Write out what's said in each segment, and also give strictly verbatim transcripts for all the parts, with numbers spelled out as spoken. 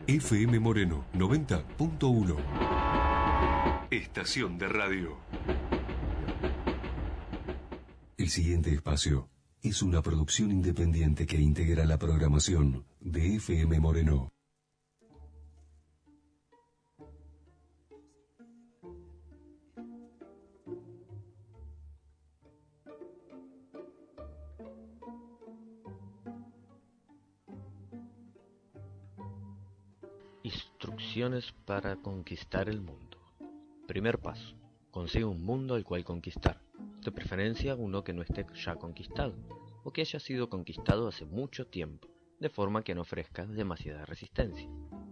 F M Moreno noventa punto uno. Estación de radio. El siguiente espacio es una producción independiente que integra la programación de F M Moreno. Instrucciones para conquistar el mundo. Primer paso. Consigue un mundo al cual conquistar, de preferencia uno que no esté ya conquistado, o que haya sido conquistado hace mucho tiempo, de forma que no ofrezca demasiada resistencia.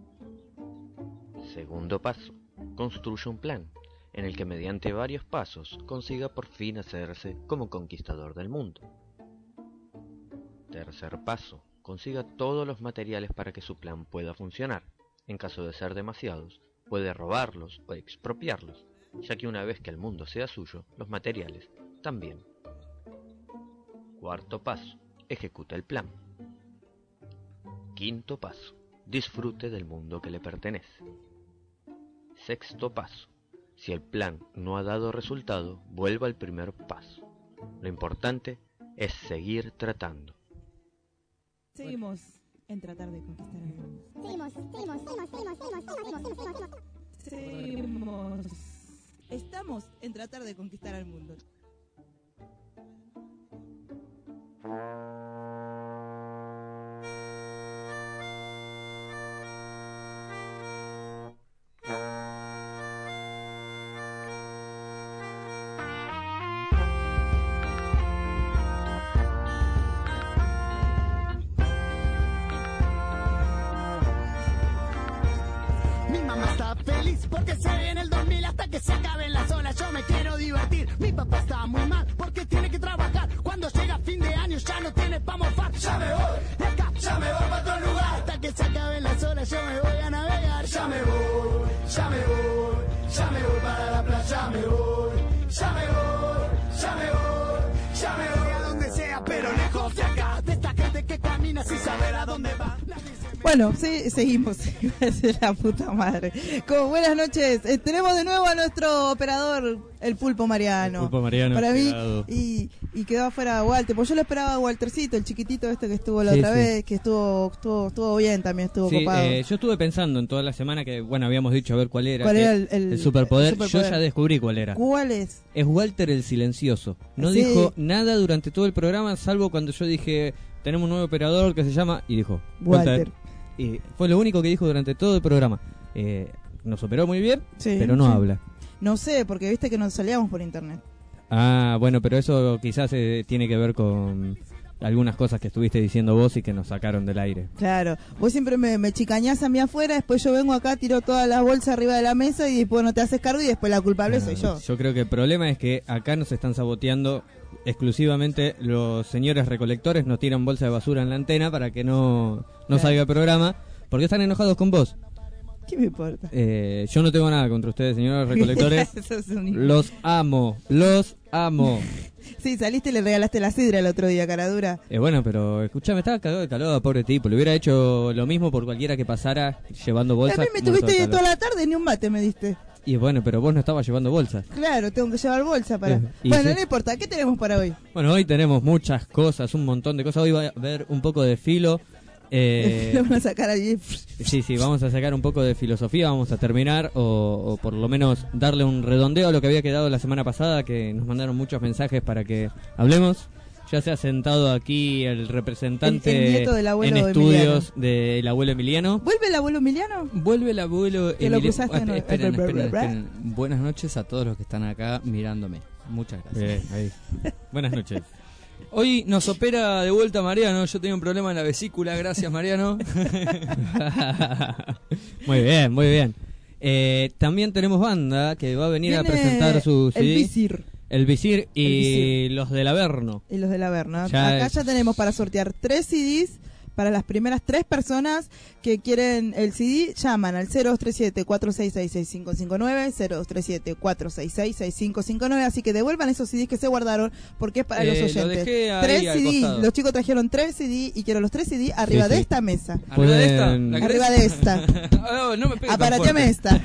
Segundo paso. Construye un plan, en el que mediante varios pasos consiga por fin hacerse como conquistador del mundo. Tercer paso. Consiga todos los materiales para que su plan pueda funcionar. En caso de ser demasiados, puede robarlos o expropiarlos, ya que una vez que el mundo sea suyo, los materiales también. Cuarto paso. Ejecuta el plan. Quinto paso. Disfrute del mundo que le pertenece. Sexto paso. Si el plan no ha dado resultado, vuelva al primer paso. Lo importante es seguir tratando. Seguimos en tratar de conquistar el mundo. Seguimos, seguimos, seguimos, seguimos, seguimos, seguimos, seguimos, Seguimos. Estamos en tratar de conquistar al mundo. Porque se viene el dos mil hasta que se acaben las olas. Yo me quiero divertir. Mi papá está muy mal porque tiene que trabajar. Cuando llega fin de año ya no tiene pa' mofar. Ya me voy de acá, ya me voy para otro lugar. Hasta que se acaben las olas yo me voy a navegar. Ya me voy, ya me voy, ya me voy para la playa. Ya me voy, ya me voy, ya me voy, ya me voy a donde sea, pero lejos de acá. De esta gente que camina sin saber a dónde va. Bueno, sí, seguimos. Gracias la puta madre. Como buenas noches. Eh, tenemos de nuevo a nuestro operador, el Pulpo Mariano. El Pulpo Mariano. Para mí, y, y quedó afuera Walter. Pues yo lo esperaba a Waltercito, el chiquitito este que estuvo la sí, otra sí. vez, que estuvo, estuvo estuvo bien también, estuvo sí, copado. Eh, yo estuve pensando en toda la semana que, bueno, habíamos dicho a ver cuál era. ¿Cuál que, era el, el, el, superpoder. el superpoder? Yo ya descubrí cuál era. ¿Cuál es? Es Walter el Silencioso. No Sí. dijo nada durante todo el programa, salvo cuando yo dije, tenemos un nuevo operador que se llama, y dijo, Walter. Walter. Y fue lo único que dijo durante todo el programa. Eh, nos operó muy bien, Sí, pero no sí. habla. No sé, porque viste que nos salíamos por internet. Ah, bueno, pero eso quizás eh, tiene que ver con algunas cosas que estuviste diciendo vos y que nos sacaron del aire. Claro, vos siempre me, me chicañás a mí afuera, después yo vengo acá, tiro todas las bolsas arriba de la mesa y después no te haces cargo y después la culpable Ah, soy yo. Yo creo que el problema es que acá nos están saboteando exclusivamente los señores recolectores, nos tiran bolsa de basura en la antena para que no, no Claro. salga el programa, porque están enojados con vos. ¿Qué me importa? Eh, yo no tengo nada contra ustedes, señores recolectores. Eso es un... Los amo, los amo. Sí, saliste y le regalaste la sidra el otro día, cara dura. Eh, bueno, pero escuchame, estaba cagado de calor, pobre tipo. Le hubiera hecho lo mismo por cualquiera que pasara llevando bolsas. A mí me muerto de tuviste calor. toda la tarde, ni un mate me diste. Y bueno, pero vos no estabas llevando bolsas. Claro, tengo que llevar bolsa para... Eh, y Bueno, sí. no importa, ¿qué tenemos para hoy? Bueno, hoy tenemos muchas cosas, un montón de cosas. Hoy va a haber un poco de filo. Eh, Le van a sacar allí... sí, sí, vamos a sacar un poco de filosofía, vamos a terminar o, o por lo menos darle un redondeo a lo que había quedado la semana pasada, que nos mandaron muchos mensajes para que hablemos. Ya se ha sentado aquí el representante El- el nieto del abuelo en estudios del abuelo Emiliano. ¿Vuelve el abuelo Emiliano? Vuelve el abuelo Que lo Emiliano. cruzaste en- Esperen, esperen, esperen. Buenas noches a todos los que están acá mirándome. Muchas gracias. Bien, ahí. Buenas noches. Hoy nos opera de vuelta Mariano. Yo tenía un problema en la vesícula. Gracias, Mariano. Muy bien, muy bien. Eh, también tenemos banda que va a venir a Viene presentar su C D. El Visir El Visir y El Visir. los del Averno. y los del Averno. Ya Acá es- ya tenemos para sortear tres C Ds Para las primeras tres personas que quieren el C D, llaman al cero dos tres siete, cuatro seis seis, seis cinco cinco nueve, cero dos tres siete, cuatro seis seis, seis cinco cinco nueve, así que devuelvan esos C Ds que se guardaron porque es para Eh, los lo oyentes. dejé ahí Tres al C D, costado. los chicos trajeron tres C D y quiero los tres C D arriba Sí, de sí. esta mesa. ¿Arriba de esta? Pueden- ¿La querés? Arriba de esta. Oh, no me pegues tan Aparateame fuerte. esta.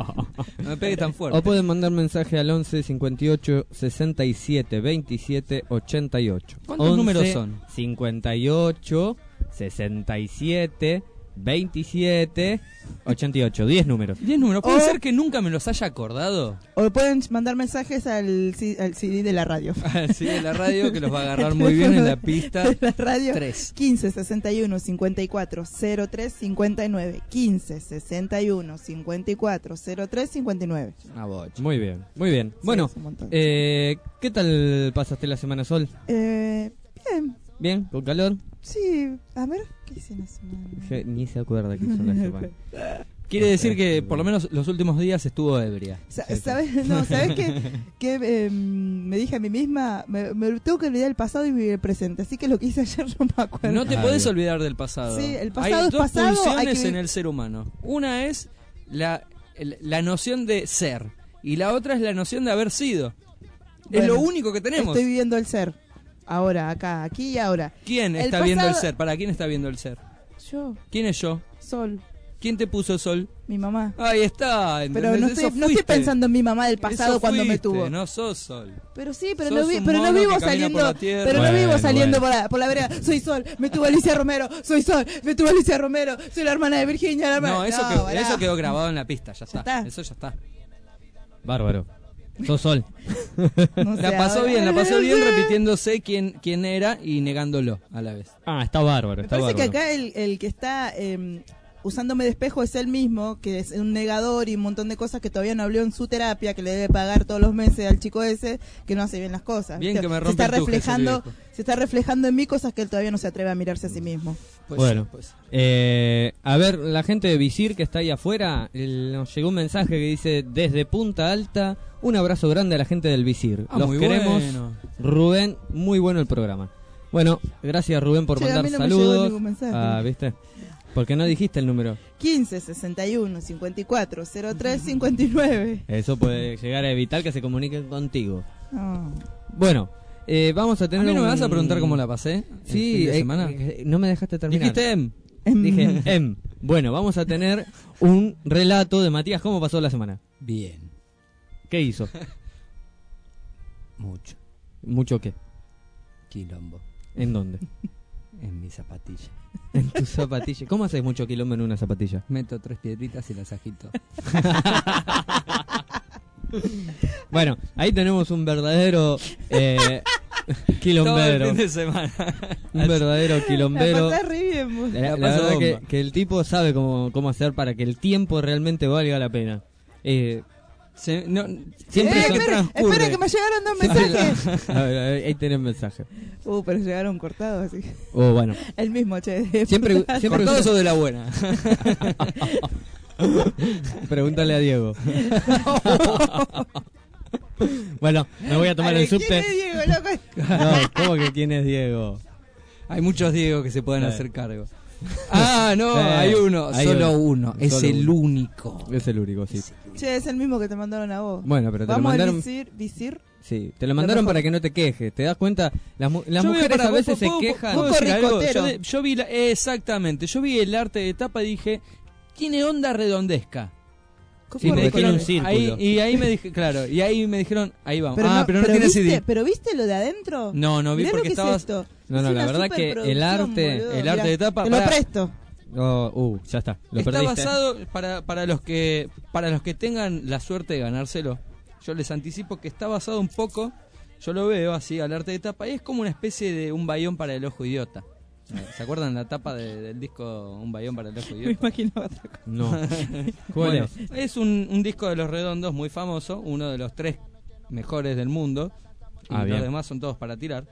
No me pegues tan fuerte. O pueden mandar mensaje al once cincuenta y ocho sesenta y siete veintisiete ochenta y ocho. ¿Cuántos números son? cincuenta y ocho sesenta y siete veintisiete ochenta y ocho. diez números. ¿Diez números? ¿Puede O- ser que nunca me los haya acordado? O pueden mandar mensajes al, C- al C D de la radio. Sí, de la radio, que los va a agarrar muy bien en la pista. De la radio. Tres. quince sesenta y uno cincuenta y cuatro cero tres cincuenta y nueve. quince sesenta y uno cincuenta y cuatro cero tres cincuenta y nueve. Una bocha. Muy bien, muy bien. Bueno, es un montón. eh, ¿qué tal pasaste la semana, Sol? Eh, bien. ¿Bien? ¿Con calor? Sí, a ver, ¿qué hice en la semana? Je- Ni se acuerda que hizo la semana. Quiere decir que por lo menos los últimos días estuvo ebria. Sa- ¿Sabes? No, ¿sabes qué? Que eh, me dije a mí misma, me, me tengo que olvidar el pasado y vivir el presente. Así que lo que hice ayer no me acuerdo. No te Ah, podés bien. olvidar del pasado. Sí, el pasado hay es dos pasado, hay pulsiones que- en el ser humano. Una es la, el- la noción de ser y la otra es la noción de haber sido. es Bueno, lo único que tenemos. Estoy viviendo el ser. Ahora, acá, aquí y ahora. ¿Quién El está viendo el pasado- ser? ¿Para quién está viendo el ser? Yo, ¿Quién es yo? Sol, ¿Quién te puso sol? mi mamá. Ahí está. Pero ¿entendés? no Eso estoy, no estoy fuiste. pensando en mi mamá del pasado Eso cuando me fuiste, tuvo. No sos sol. Pero sí, pero Sos no, vi, un pero no mono vivo que camina saliendo, por la tierra. pero no Bueno, vivo saliendo bueno. por la, por la vereda. Soy Sol, me tuvo Alicia Romero, soy Sol, me tuvo Alicia Romero, soy la hermana de Virginia, la hermana. No, eso, No, quedó, pará. eso quedó grabado en la pista. Ya está. está. Eso ya está. Bárbaro. Sos Sol. No sé, La pasó ahora- bien, la pasó bien repitiéndose quién, quién era y negándolo a la vez. Ah, está bárbaro, Me está parece bárbaro. que acá el, el que está eh, usándome de espejo es él mismo, que es un negador y un montón de cosas que todavía no habló en su terapia, que le debe pagar todos los meses al chico ese, que no hace bien las cosas. Bien ¿viste? que me se rompe está el tuje, reflejando, ese viejo. se está reflejando en mí cosas que él todavía no se atreve a mirarse a sí mismo. Pues Bueno, sí, pues. eh, a ver, la gente de Visir que está ahí afuera, el- nos llegó un mensaje que dice, desde Punta Alta, un abrazo grande a la gente del Visir. Ah, Los muy queremos. bueno. Rubén, muy bueno el programa. Bueno, gracias Rubén por Che, a mandar mí no me llegó saludos. ningún mensaje. Ah, ¿viste? Porque no dijiste el número. quince sesenta y uno cincuenta y cuatro cero tres cincuenta y nueve. Eso puede llegar a evitar que se comuniquen contigo. No. Bueno, eh, vamos a ¿A tener mí no me un- vas a preguntar cómo la pasé? el Sí, fin de eh, semana. eh, no me dejaste terminar. Dijiste em. Dije, em. Bueno, vamos a tener un relato de Matías. ¿Cómo pasó la semana? Bien. ¿Qué hizo? Mucho. ¿Mucho qué? Quilombo. ¿En dónde? En mi zapatilla. En tu zapatilla. ¿Cómo haces mucho quilombo en una zapatilla? Meto tres piedritas y las agito. Bueno, ahí tenemos un verdadero eh, Todo el quilombero. fin de semana. Un verdadero La quilombero. pasás re bien, vos. La, La la paso verdad que, bomba. que el tipo sabe cómo, cómo hacer para que el tiempo realmente valga la pena. Eh, Se- no, Siempre Eh, se que espera, transcurre. espera que me llegaron dos mensajes. a ver, a ver, ahí tenés mensaje. Uh, pero llegaron cortados, así. Oh, bueno. El mismo, che. Siempre, siempre Cortados o de la buena. Pregúntale a Diego. Bueno, me voy a tomar Ay, el subte. ¿Quién es Diego, loco? No, ¿cómo que quién es Diego? Hay muchos Diego que se pueden Eh. hacer cargo. Ah, no, Eh, hay uno, hay solo uno. uno. Es Solo el uno. único. Es el único, sí. Che, es el mismo que te mandaron a vos. Bueno, pero te lo Vamos mandaron. a visir, visir. Sí, te lo mandaron mejor. para que no te quejes. ¿Te das cuenta? Las, mu- las Yo veo, mujeres pará, a vos- veces se vos- quejan. ¿puedo Vos decir algo? corricotero. Yo, de- yo vi la- exactamente, yo vi el arte de tapa y dije, tiene onda redondesca. Sí, ¿Cómo porque tiene un recorre? círculo. Ahí, y ahí me dije, claro, y ahí me dijeron, ahí vamos. Pero ah, no, pero no tiene viste, C D. ¿Pero viste lo de adentro? No, no vi Mirá lo porque que es estabas- esto. No, Es no, la una verdad que el superproducción, arte- boludo. el arte Mirá, de tapa, Te lo pará. presto. Oh, uh, ya está. Lo Está perdiste. basado para, para los que para los que tengan la suerte de ganárselo. Yo les anticipo que está basado un poco, yo lo veo así al arte de tapa y es como una especie de un bayón para el ojo idiota. ¿Se acuerdan la tapa de- del disco Un bayón para el ojo Me idiota? imaginaba otra cosa. No. ¿Cuál Bueno, es? es un, un disco de Los Redondos muy famoso, uno de los tres mejores del mundo. Y Ah, los bien. demás son todos para tirar.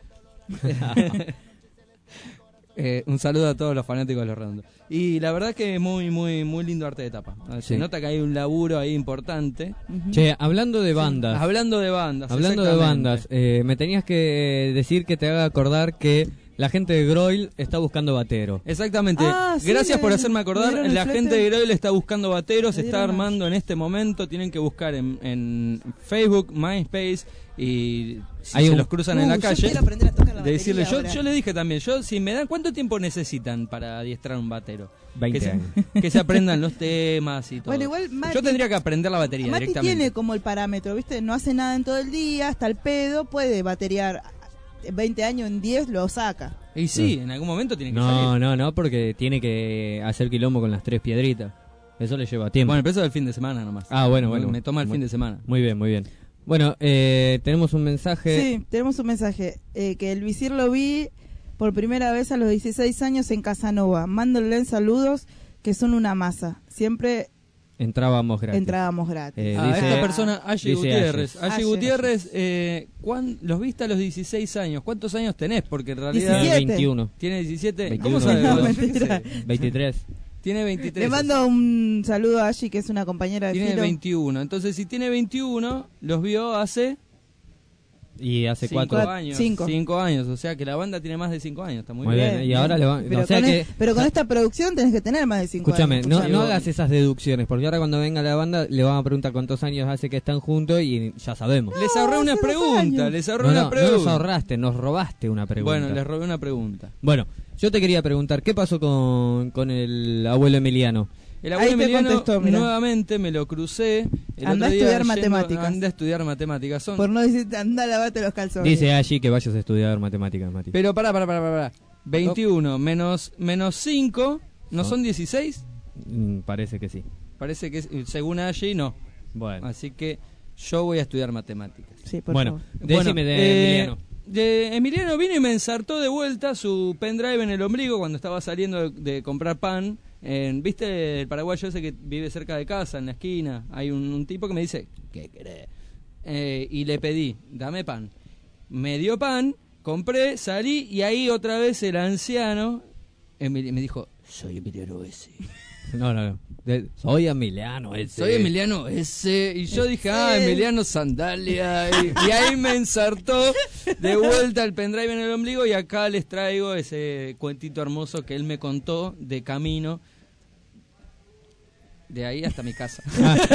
Eh, un saludo a todos los fanáticos de Los Redondos. Y la verdad que es muy, muy, muy lindo arte de tapa. Se Sí. nota que hay un laburo ahí importante. Che, hablando de bandas. Hablando de bandas. Hablando de exactamente. bandas, eh, me tenías que decir que te haga acordar que la gente de Groil está buscando batero. Exactamente. Ah, sí, Gracias le- por hacerme le acordar. dieron el La flete. gente de Groil está buscando bateros, se Le está dieron armando en este momento. Tienen que buscar en, en Facebook, MySpace y si Hay se un- los cruzan Uh, en la yo calle. quiero aprender a tocar la De decirle, batería yo, ahora. yo le dije también, yo si me dan, ¿cuánto tiempo necesitan para adiestrar un batero? veinte que se, años. que se aprendan los temas y todo. Bueno, igual Mati- yo tendría que aprender la batería Mati directamente. tiene como el parámetro, ¿viste? No hace nada en todo el día, hasta el pedo, puede bateriar veinte años en diez, lo saca. Y sí, en algún momento tiene que No, salir. no, no, porque tiene que hacer quilombo con las tres piedritas. Eso le lleva tiempo. Bueno, el peso del fin de semana nomás. Ah, bueno, bueno. Me toma el Muy- fin de semana. Muy bien, muy bien. Bueno, eh, tenemos un mensaje. Sí, tenemos un mensaje, eh, que el visir lo vi por primera vez a los dieciséis años en Casanova. Mándenle saludos, que son una masa. Siempre Entrábamos gratis. entrábamos gratis. Eh, A dice- esta persona, Ashley dice Gutiérrez. Ashley. Ashley Ashley. Gutiérrez, eh, ¿cuán- los viste a los dieciséis años. ¿Cuántos años tenés? Porque en realidad Tiene diecisiete. veintiuno. tiene diecisiete. veintiuno. ¿Cómo sabes? No, vos? mentira. Yo qué sé. veintitrés. Tiene veintitrés. Le mando un saludo a Ashi, que es una compañera de Tiene filo. veintiuno. Entonces, si tiene veintiuno, los vio hace Y hace cinco cuatro. años. Cinco. Cinco años. O sea que la banda tiene más de cinco años. Está muy, Muy bien. bien. Y ahora le va- Pero, o sea con que- e- pero con esta producción tenés que tener más de cinco Escúchame, años. no, Escuchame. no hagas esas deducciones, porque ahora cuando venga la banda le van a preguntar cuántos años hace que están juntos y ya sabemos. Les ahorré una hace dos pregunta. años. Les ahorré No, una no, no pregunta. nos ahorraste, nos robaste una pregunta. Bueno, les robé una pregunta. Bueno, yo te quería preguntar, ¿qué pasó con, con el abuelo Emiliano? El Ahí abuelo te Emiliano contestó, mirá. nuevamente me lo crucé. El Andá otro a día estudiar yendo- matemáticas. Andá a estudiar matemáticas. Son... Por no decirte, anda, lavate los calzones. Dice allí que vayas a estudiar matemáticas, Mati. Pero pará, pará, pará, pará. veintiuno menos, menos cinco, ¿no No. son dieciséis? Mm, parece que sí. Parece que es- según allí no. Bueno, Así que yo voy a estudiar matemáticas. Sí, por bueno favor. decime Bueno, de eh, Emiliano. de Emiliano vino y me ensartó de vuelta su pendrive en el ombligo cuando estaba saliendo de, de comprar pan. En, ¿Viste el paraguayo ese que vive cerca de casa, en la esquina? Hay un, un tipo que me dice, ¿qué querés? Eh, y le pedí, dame pan. Me dio pan, compré, salí y ahí otra vez el anciano Emili- me dijo, soy Emiliano ese. No, no, no. De- soy Emiliano ese. Soy Emiliano ese. Y yo dije, ah, Emiliano Sandalia. Y, y ahí me ensartó de vuelta el pendrive en el ombligo. Y acá les traigo ese cuentito hermoso que él me contó de camino. De ahí hasta mi casa.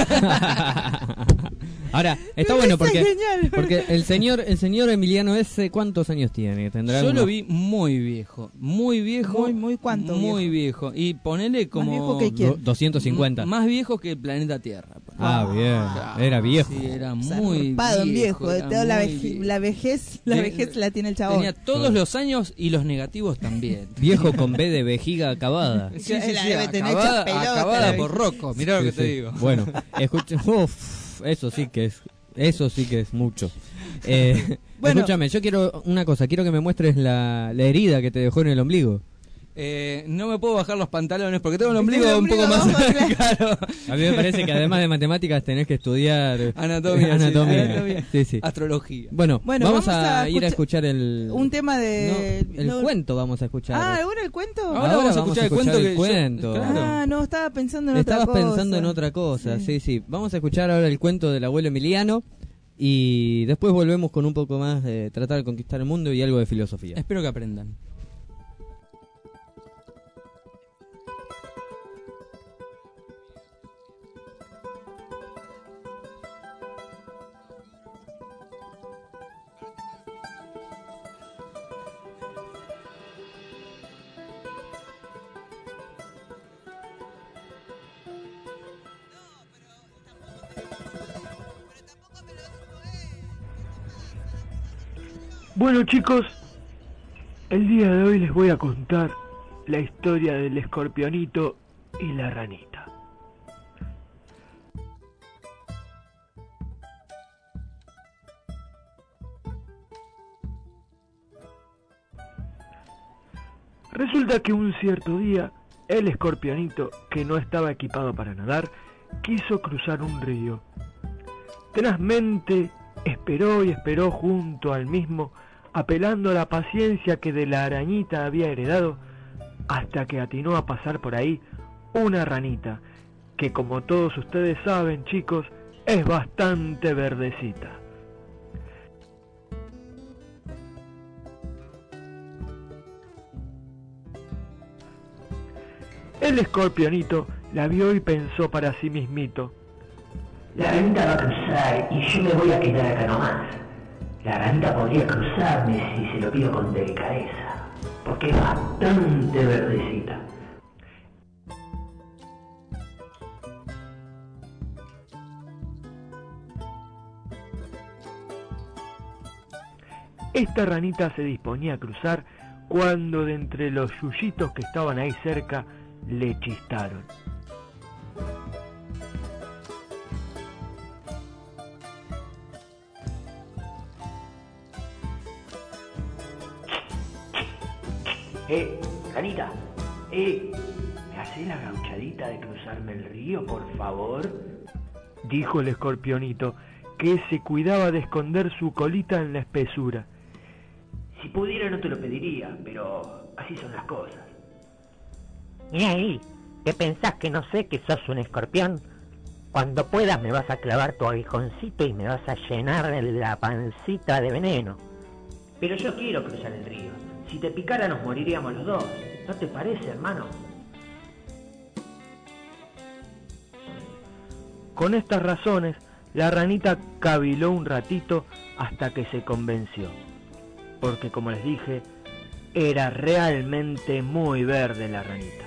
Ahora, está Me bueno parece porque genial. porque el señor el señor Emiliano ese, ¿cuántos años tiene? ¿Tendrá Yo unos- lo vi muy viejo. Muy viejo. Muy, muy cuánto Muy viejo. Y ponele como... viejo que quién? do- doscientos cincuenta? M- Más viejo que el planeta Tierra. Ah, bien. Claro, Era viejo. Sí, era muy Zarpado en viejo, de era toda la, muy veje- viejo. la vejez, la De- vejez la tiene el chabón. Tenía todos los años y los negativos también. Viejo con B de vejiga acabada. Sí, sí, La sí, debe tener acabada, hecha pelota, acabada la por vieja. Rocco, mirá lo que Sí, te sí. digo. Bueno, escucha, uf, eso sí que es, eso sí que es mucho. Eh, Bueno. Escúchame, yo quiero una cosa, quiero que me muestres la, la herida que te dejó en el ombligo. Eh, no me puedo bajar los pantalones porque tengo el Tengo ombligo el un poco ombligo más abajo, claro. A mí me parece que además de matemáticas tenés que estudiar Anatomía, sí, anatomía. anatomía. Sí, sí. Astrología. Bueno, Bueno, vamos, vamos a, a ir a escuchar escuchar el Un tema de... no, el no- cuento vamos a escuchar. Ah, ¿ahora el cuento? Ahora vamos a escuchar el cuento que yo- cuento. claro. Ah, no, estaba pensando en Estabas otra cosa. pensando en otra cosa, Sí. sí, sí. Vamos a escuchar ahora el cuento del abuelo Emiliano y después volvemos con un poco más de tratar de conquistar el mundo y algo de filosofía. Espero que aprendan. Bueno chicos, el día de hoy les voy a contar la historia del escorpionito y la ranita. Resulta que un cierto día, el escorpionito, que no estaba equipado para nadar, quiso cruzar un río. Tenazmente esperó y esperó junto al mismo, apelando a la paciencia que de la arañita había heredado, hasta que atinó a pasar por ahí una ranita, que como todos ustedes saben, chicos, es bastante verdecita. El escorpionito la vio y pensó para sí mismito: la ranita va a cruzar y yo me voy a quedar acá nomás. La ranita podría cruzarme si se lo pido con delicadeza, porque es bastante verdecita. Esta ranita se disponía a cruzar cuando de entre los yuyitos que estaban ahí cerca le chistaron. Eh, ranita, eh, ¿me hacés la gauchadita de cruzarme el río, por favor? Dijo el escorpionito, que se cuidaba de esconder su colita en la espesura. Si pudiera no te lo pediría, pero así son las cosas. ¿Y ahí? ¿Qué pensás que no sé que sos un escorpión? Cuando puedas me vas a clavar tu aguijoncito y me vas a llenar la pancita de veneno. Pero yo quiero cruzar el río. Si te picara nos moriríamos los dos. ¿No te parece, hermano? Con estas razones, la ranita caviló un ratito hasta que se convenció. Porque, como les dije, era realmente muy verde la ranita.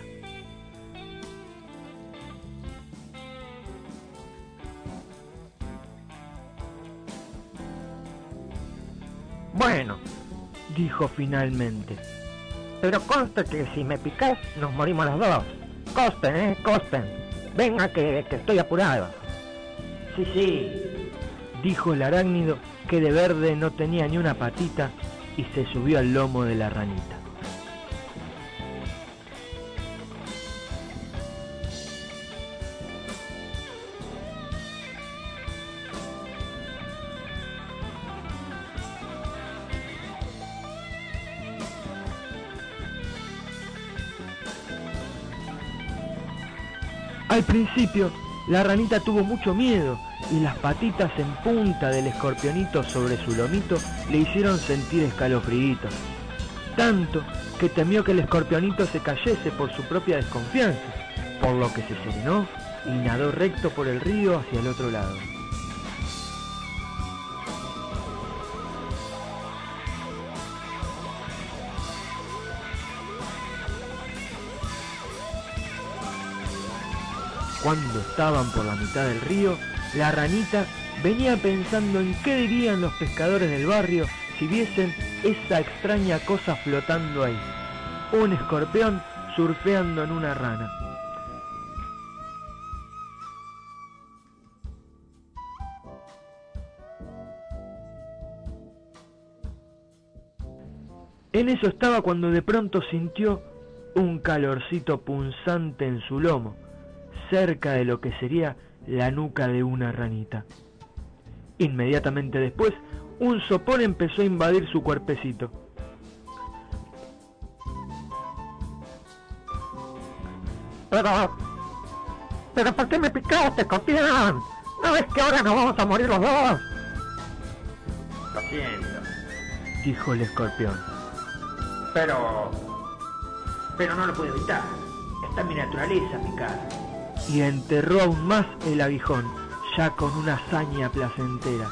Bueno, dijo finalmente. Pero conste que si me picás nos morimos los dos. Costen, eh, costen. Venga que, que estoy apurado. Sí, sí, dijo el arácnido, que de verde no tenía ni una patita, y se subió al lomo de la ranita. Al principio, la ranita tuvo mucho miedo y las patitas en punta del escorpionito sobre su lomito le hicieron sentir escalofríos. Tanto que temió que el escorpionito se cayese por su propia desconfianza, por lo que se serenó y nadó recto por el río hacia el otro lado. Cuando estaban por la mitad del río, la ranita venía pensando en qué dirían los pescadores del barrio si viesen esa extraña cosa flotando ahí, un escorpión surfeando en una rana. En eso estaba cuando de pronto sintió un calorcito punzante en su lomo, cerca de lo que sería la nuca de una ranita. Inmediatamente después, un sopor empezó a invadir su cuerpecito. Pero... ¿Pero por qué me picaste, escorpión? ¿No ves que ahora nos vamos a morir los dos? Lo siento, dijo el escorpión. Pero... Pero no lo puedo evitar. Está en mi naturaleza picar. Y enterró aún más el aguijón, ya con una hazaña placentera.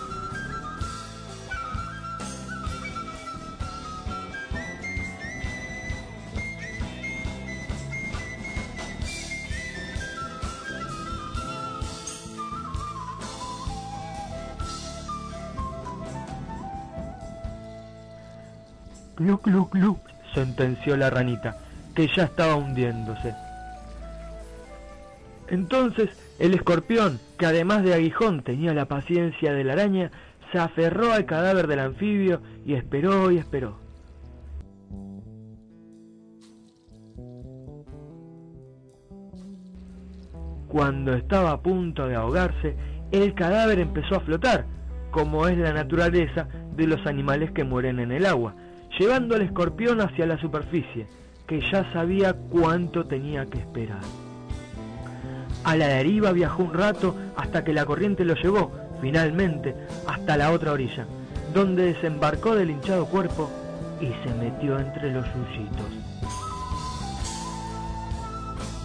Gluc, gluc, gluc, sentenció la ranita, que ya estaba hundiéndose. Entonces el escorpión, que además de aguijón tenía la paciencia de la araña, se aferró al cadáver del anfibio y esperó y esperó. Cuando estaba a punto de ahogarse, el cadáver empezó a flotar, como es la naturaleza de los animales que mueren en el agua, llevando al escorpión hacia la superficie, que ya sabía cuánto tenía que esperar. A la deriva viajó un rato hasta que la corriente lo llevó, finalmente, hasta la otra orilla, donde desembarcó del hinchado cuerpo y se metió entre los yuyitos.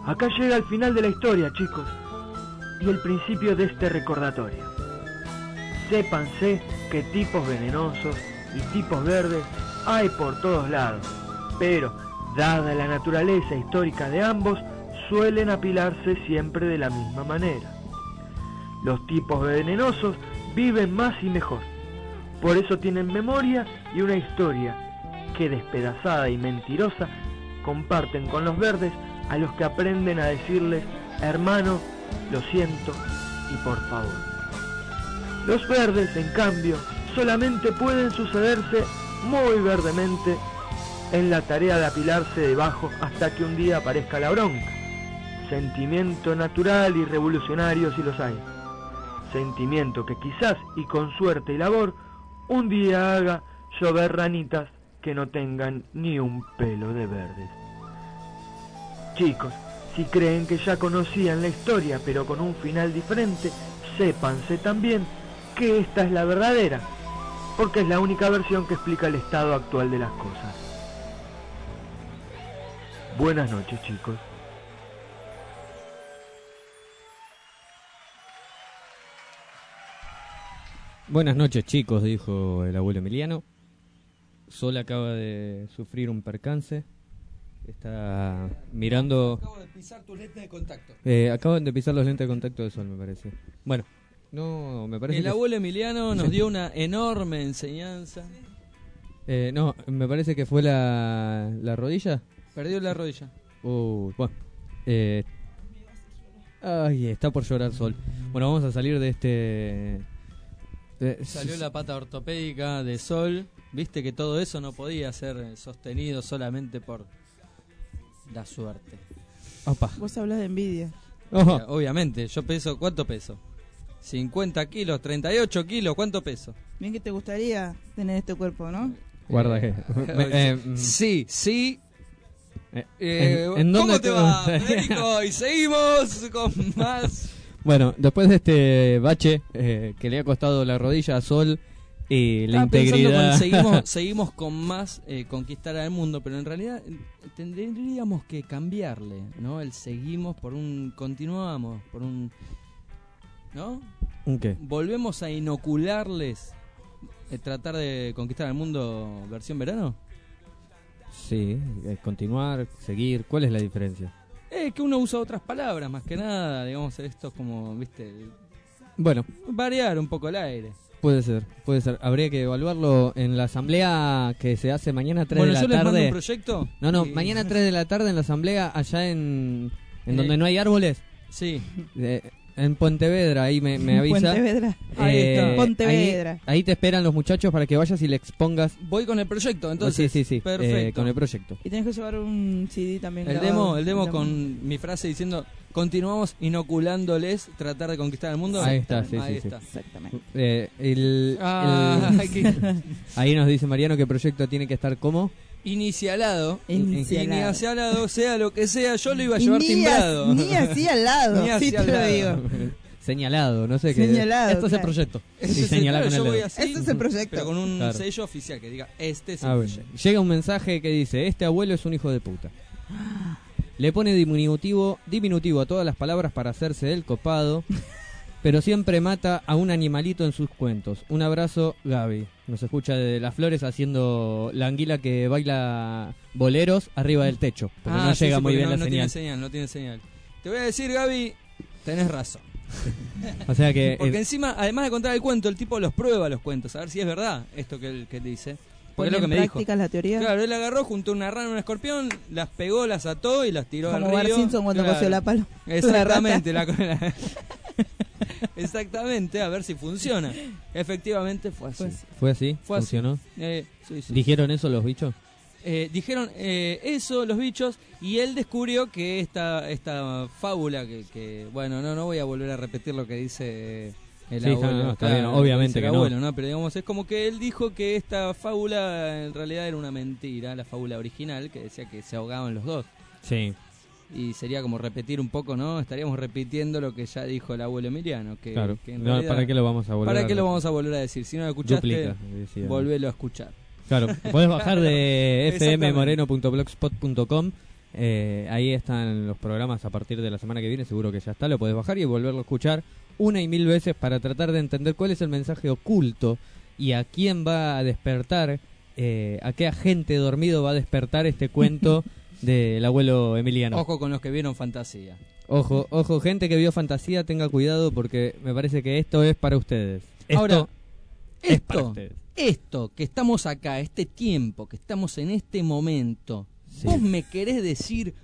Acá llega el final de la historia, chicos, y el principio de este recordatorio. Sépanse que tipos venenosos y tipos verdes hay por todos lados, pero, dada la naturaleza histórica de ambos, suelen apilarse siempre de la misma manera. Los tipos venenosos viven más y mejor, por eso tienen memoria y una historia que, despedazada y mentirosa, comparten con los verdes, a los que aprenden a decirles hermano, lo siento y por favor. Los verdes, en cambio, solamente pueden sucederse muy verdemente en la tarea de apilarse debajo hasta que un día aparezca la bronca. Sentimiento natural y revolucionario si los hay. Sentimiento que quizás y con suerte y labor un día haga llover ranitas que no tengan ni un pelo de verdes. Chicos, si creen que ya conocían la historia pero con un final diferente, sépanse también que esta es la verdadera, porque es la única versión que explica el estado actual de las cosas. Buenas noches, chicos. Buenas noches, chicos, dijo el abuelo Emiliano. Sol acaba de sufrir un percance. Está mirando... Acabo de pisar tus lentes de contacto. Eh, acaban de pisar los lentes de contacto de Sol, me parece. Bueno, no, me parece El que... abuelo Emiliano nos dio una enorme enseñanza. Eh, no, me parece que fue la, la rodilla. Perdió la rodilla. Uh, bueno. Eh, ay, está por llorar Sol. Bueno, vamos a salir de este... de- Salió la pata ortopédica de Sol. Viste que todo eso no podía ser sostenido solamente por la suerte. Opa. Vos hablas de envidia. Ojo. Obviamente, yo peso, ¿cuánto peso? cincuenta kilos, treinta y ocho kilos, ¿cuánto peso? Bien que te gustaría tener este cuerpo, ¿no? Guarda que... Eh, sí, sí. Eh, Eh, ¿en- en ¿Cómo dónde te te- va, Federico? Y seguimos con más. Bueno, después de este bache eh, que le ha costado la rodilla a Sol y la Estaba pensando integridad... con- seguimos, seguimos con más eh, conquistar al mundo, pero en realidad eh, tendríamos que cambiarle, ¿no? El seguimos por un continuamos, por un... ¿No? ¿Un qué? ¿Volvemos a inocularles eh, tratar de conquistar al mundo versión verano? Sí, eh, continuar, seguir. ¿Cuál es la diferencia? Es que uno usa otras palabras, más que nada, digamos, esto es como, viste, Bueno, variar un poco el aire. puede ser, puede ser. Habría que evaluarlo en la asamblea que se hace mañana a tres Bueno, de la yo les tarde. mando un proyecto. No, no, y- mañana a tres de la tarde en la asamblea allá en, en Eh, donde no hay árboles. Sí. Eh, en Pontevedra, ahí me, me avisa. Pontevedra. Ahí está. Pontevedra. Ahí, ahí te esperan los muchachos para que vayas y le expongas. Voy con el proyecto, entonces. sí, sí, sí. Perfecto. eh, con el proyecto. Y tenés que llevar un C D también. El grabado. demo, el demo con mi frase diciendo continuamos inoculándoles tratar de conquistar el mundo. Ahí está, sí, Ahí sí, sí. está. Exactamente. Eh, el, Ah, el- hay que- ahí nos dice Mariano que el proyecto tiene que estar como. Inicialado, Inicialado. inicialado, sea lo que sea, yo lo iba a llevar ni timbrado. as- Ni así al lado. Ni así sí al te lo lado. digo. Señalado, no sé qué. Señalado, Esto es el claro. proyecto. Ese Y es el- señalar claro, con yo el voy dedo. así, Este es el proyecto. pero con un Claro. sello oficial que diga este es el Ah, bueno. proyecto. Llega un mensaje que dice: este abuelo es un hijo de puta. Le pone diminutivo, diminutivo a todas las palabras para hacerse del copado, pero siempre mata a un animalito en sus cuentos. Un abrazo, Gaby. Nos escucha de Las Flores haciendo la anguila que baila boleros arriba del techo. Pero Ah, no sí, llega sí, muy porque bien no, la no señal. tiene señal, no tiene señal. Te voy a decir, Gaby, tenés razón. O sea que Porque eh, encima, además de contar el cuento, el tipo los prueba los cuentos, a ver si es verdad esto que él, que él dice. Porque Pone es lo que en me dijo. práctica la teoría. Claro, él agarró, juntó una rana y un escorpión, las pegó, las ató y las tiró Como al río. Bart Simpson cuando Claro. coció la palo. Exactamente, la, la- Exactamente, a ver si funciona. Efectivamente fue así. Pues, fue así, Fue así. funcionó. Eh, sí, sí. ¿Dijeron eso los bichos? Eh, dijeron eh, eso los bichos y él descubrió que esta esta fábula que, que bueno no no voy a volver a repetir lo que dice eh, el Sí, abuelo, no, no, está claro, bien, lo que obviamente dice el que no. abuelo, no pero digamos es como que él dijo que esta fábula en realidad era una mentira, la fábula original que decía que se ahogaban los dos Sí. y sería como repetir un poco, ¿no? Estaríamos repitiendo lo que ya dijo el abuelo Emiliano que, Claro. que en No, realidad- ¿para qué lo vamos a volver ¿para a qué lo repetir? vamos a volver a decir? Si no lo escuchaste, Duplica, decía. volvelo a escuchar. Claro, podés bajar de f m Exactamente. moreno punto blogspot punto com Eh, ahí están los programas a partir de la semana que viene, seguro que ya está, lo podés bajar y volverlo a escuchar una y mil veces para tratar de entender cuál es el mensaje oculto y a quién va a despertar, eh, a qué agente dormido va a despertar este cuento del abuelo Emiliano. Ojo con los que vieron Fantasía. Ojo, ojo, gente que vio Fantasía, tenga cuidado porque me parece que esto es para ustedes. Esto Ahora, es para esto, ustedes. esto que estamos acá, este tiempo, que estamos en este momento, Sí. vos me querés decir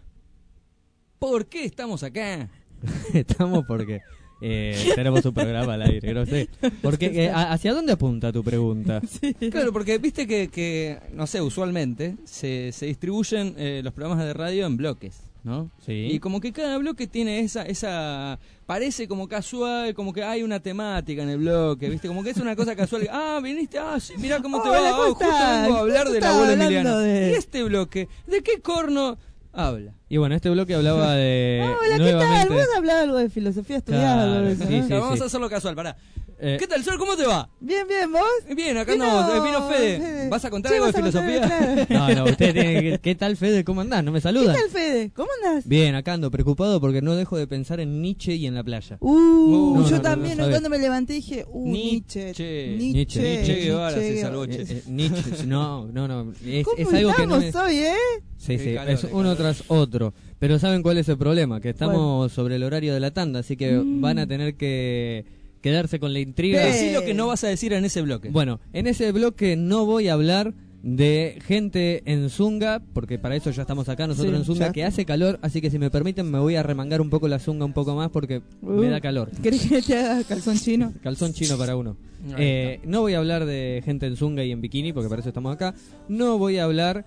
por qué estamos acá. Estamos porque eh, tenemos un programa al aire, no sé. Porque, eh, ¿hacia dónde apunta tu pregunta? Sí. Claro, porque viste que, que no sé, usualmente se, se distribuyen eh, los programas de radio en bloques, ¿no? Sí. Y como que cada bloque tiene esa, esa, parece como casual, como que hay una temática en el bloque, viste, como que es una cosa casual. Ah, viniste, ah, sí, mirá cómo te Hola, va, ¿cómo oh, justo estás? vengo a hablar Justo del estaba abuelo hablando Emiliano. de- Y este bloque, ¿de qué corno habla? Y bueno, este bloque hablaba de... Hola, ¿qué tal? nuevamente... ¿Vos hablabas algo de filosofía estudiada? Claro, algo de eso, sí, ¿no? sí. Claro, vamos a hacerlo casual, pará. Eh, ¿Qué tal, Sol? ¿Cómo te va? Bien, bien, ¿vos? Bien, acá Vino- no, eh, vino Fede. Fede. ¿Vas a contar Sí, algo de vas a contar, filosofía? claro. No, no, usted tiene que... ¿Qué tal, Fede? ¿Cómo andás? ¿No me ¿Qué saludas? tal, Fede? ¿Cómo andás? Bien, acá ando preocupado porque no dejo de pensar en Nietzsche y en la playa. Uh, No, yo no, también, no, hoy no cuando me levanté dije, uh, Nietzsche, Nietzsche. Nietzsche, Nietzsche Guevara se Nietzsche. salvó, Eh, che. eh, Nietzsche, no, no, no. Es, ¿Cómo es algo que no estamos me... hoy, eh? Sí, Qué sí, calor, es qué uno calor. tras otro. Pero ¿saben cuál es el problema? Que estamos sobre el horario de la tanda, así que Mm. van a tener que quedarse con la intriga. Ve. Decí lo que no vas a decir en ese bloque. Bueno, en ese bloque no voy a hablar de gente en zunga, porque para eso ya estamos acá nosotros Sí, en zunga, ya. que hace calor, así que si me permiten me voy a remangar un poco la zunga un poco más porque Uh. me da calor. ¿Querés que te haga calzón chino? Calzón chino para uno. Ahí Eh, no voy a hablar de gente en zunga y en bikini, porque para eso estamos acá. No voy a hablar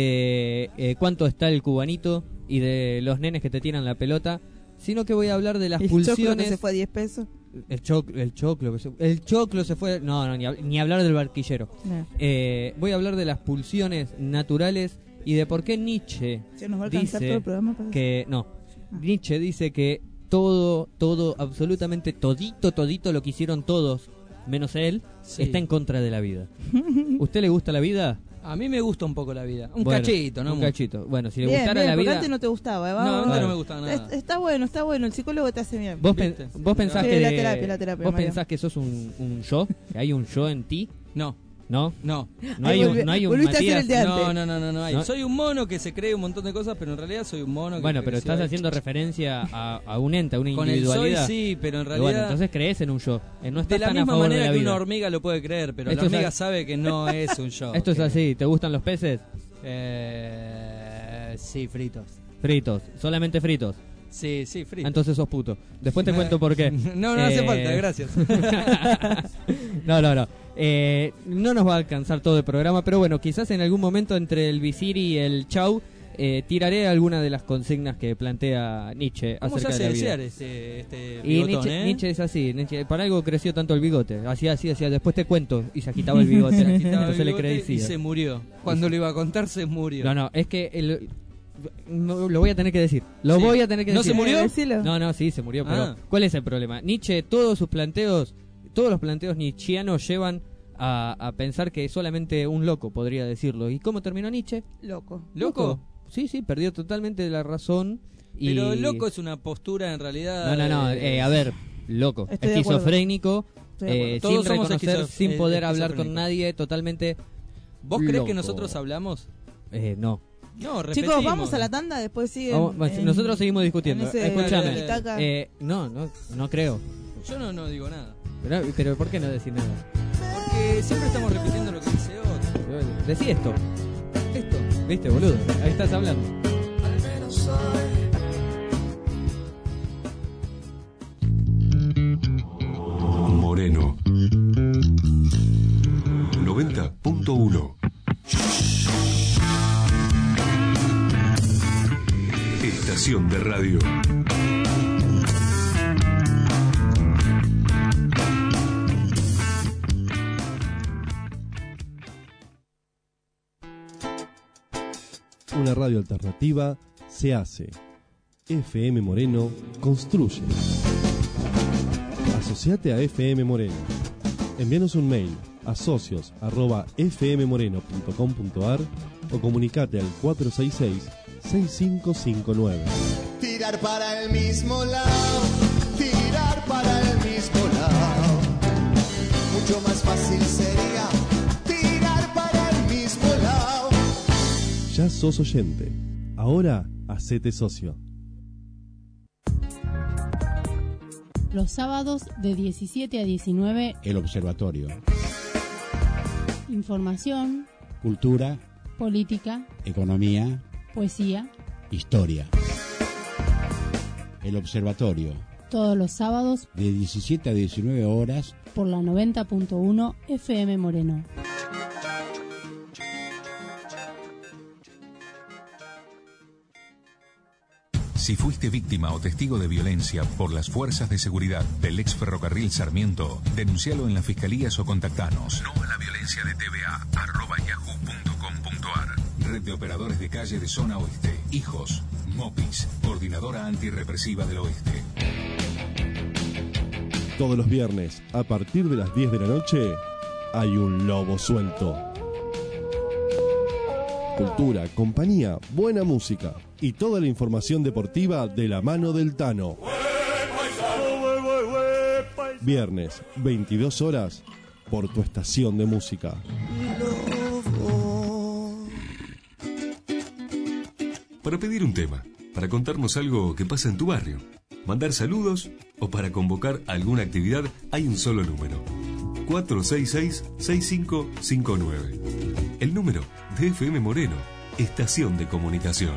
de eh, cuánto está el cubanito y de los nenes que te tiran la pelota, sino que voy a hablar de las El choclo que pulsiones. se fue a diez pesos. El, choc- el choclo, que se- el choclo se fue. No, no, ni, hab- ni hablar del barquillero. No. Eh, voy a hablar de las pulsiones naturales y de por qué Nietzsche ¿Se nos va a alcanzar dice todo el programa para que no. Ah. Nietzsche dice que todo, todo, absolutamente todito, todito lo que hicieron todos, menos él, Sí. está en contra de la vida. ¿Usted le gusta la vida? A mí me gusta un poco la vida. Un Bueno, cachito, ¿no? Un mucho. cachito. Bueno, si le Bien, gustara bien, la porque vida, antes no te gustaba, ¿eh? No, Vamos, antes vamos. no me gustaba nada. Es- Está bueno, está bueno, el psicólogo te hace bien. vos, pen- ¿Viste? vos pensás Sí, que la terapia, la terapia, vos Mario. pensás que sos un, un yo, que hay un yo en ti, No, ¿no? no. No Ahí hay un, volvi- no hay un volviste a hacer Matías. el de antes. No, no, no, no, no hay. ¿No? Soy un mono que se cree un montón de cosas, pero en realidad soy un mono que Bueno, pero creció estás ahí. haciendo referencia a, a un ente, a una Con el soy individualidad. sí, pero en Y realidad bueno, entonces crees en un yo. Eh, no estás de la tan a misma favor manera de la que vida. una hormiga lo puede creer, pero Esto la es hormiga así. sabe que no es un yo. Esto es que- así. ¿Te gustan los peces? Eh, sí, fritos. Fritos. Solamente fritos. Sí, sí, fritos. Entonces sos puto. Después te cuento por qué. No, no hace Eh, falta, gracias. no, no, no. Eh, no nos va a alcanzar todo el programa, pero bueno, quizás en algún momento entre el visir y el chau eh, tiraré alguna de las consignas que plantea Nietzsche ¿Cómo se acerca hace de la vida. desear este, este Y bigotón, Nietzsche, eh? Nietzsche es así, Nietzsche, para algo creció tanto el bigote, hacía así, hacía, después te cuento y se agitaba el bigote, Se agitaba no el se le bigote creía. y se murió. Cuando lo iba a contar se murió. No, no, es que el- no, lo voy a tener que decir, lo Sí. voy a tener que ¿No decir. se murió? Eh, decilo. No, no, sí, se murió, pero Ah. ¿cuál es el problema? Nietzsche, todos sus planteos, todos los planteos nietzscheanos llevan a, a pensar que solamente un loco podría decirlo. ¿Y cómo terminó Nietzsche? Loco. ¿Loco? Sí, sí, perdió totalmente la razón. Y... Pero loco es una postura en realidad. No, no, no, eh, eh, a ver, loco, Estoy de acuerdo. esquizofrénico, Estoy de eh, acuerdo. Todos sin somos reconocer, esquizo- sin eh, poder hablar con esquizofrénicos. nadie, totalmente... ¿Vos crees loco. que nosotros hablamos? Eh, no. No, repetimos. Chicos, vamos a la tanda, después siguen. Vamos- bueno, en- nosotros seguimos discutiendo. en ese Escúchame, tiki-taka. eh, no, no, no creo. Yo no, no digo nada. Pero, pero ¿por qué no decir nada? Porque siempre estamos repitiendo lo que dice otro. Decí esto. Esto. ¿Viste, boludo? Ahí estás hablando. Moreno noventa punto uno. Estación de radio. Una radio alternativa se hace. F M Moreno construye. Asociate a F M Moreno. Envíanos un mail a socios arroba f m moreno punto com punto a r o comunicate al cuatro seis seis, seis cinco cinco nueve. Tirar para el mismo lado, tirar para el mismo lado. Mucho más fácil sería tirar para el mismo lado. Ya sos oyente. Ahora hacete socio. Los sábados de diecisiete a diecinueve, El Observatorio. Información, Cultura, política, economía, poesía. historia. El Observatorio. Todos los sábados De diecisiete a diecinueve horas. por la noventa punto uno F M Moreno. Si fuiste víctima o testigo de violencia por las fuerzas de seguridad del ex ferrocarril Sarmiento, denuncialo en las fiscalías o contactanos. No a la violencia de T V A, arroba yahoo punto com punto ar. Red de Operadores de Calle de Zona Oeste. Hijos. Mopis. Coordinadora Antirrepresiva del Oeste. Todos los viernes, a partir de las diez de la noche, hay un lobo suelto. Cultura, compañía, buena música y toda la información deportiva de la mano del Tano. Viernes, veintidós horas, por tu estación de música. Para pedir un tema, para contarnos algo que pasa en tu barrio, mandar saludos o para convocar alguna actividad, hay un solo número. cuatro seis seis, seis cinco cinco nueve. El número de F M Moreno, Estación de Comunicación.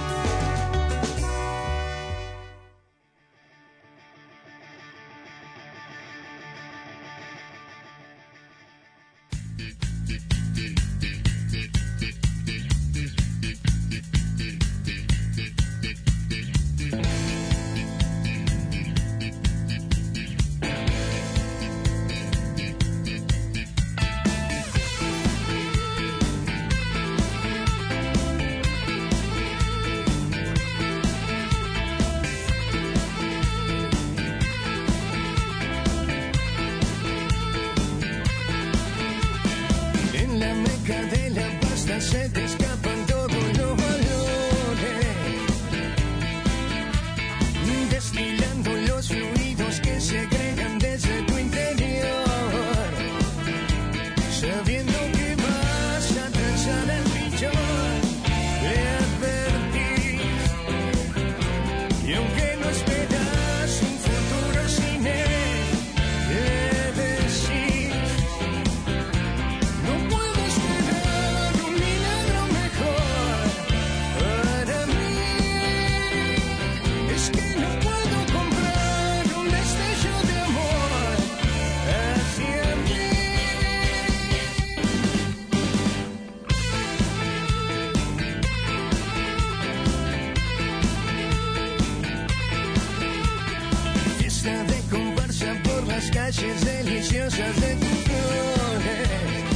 calles deliciosas de tus flores.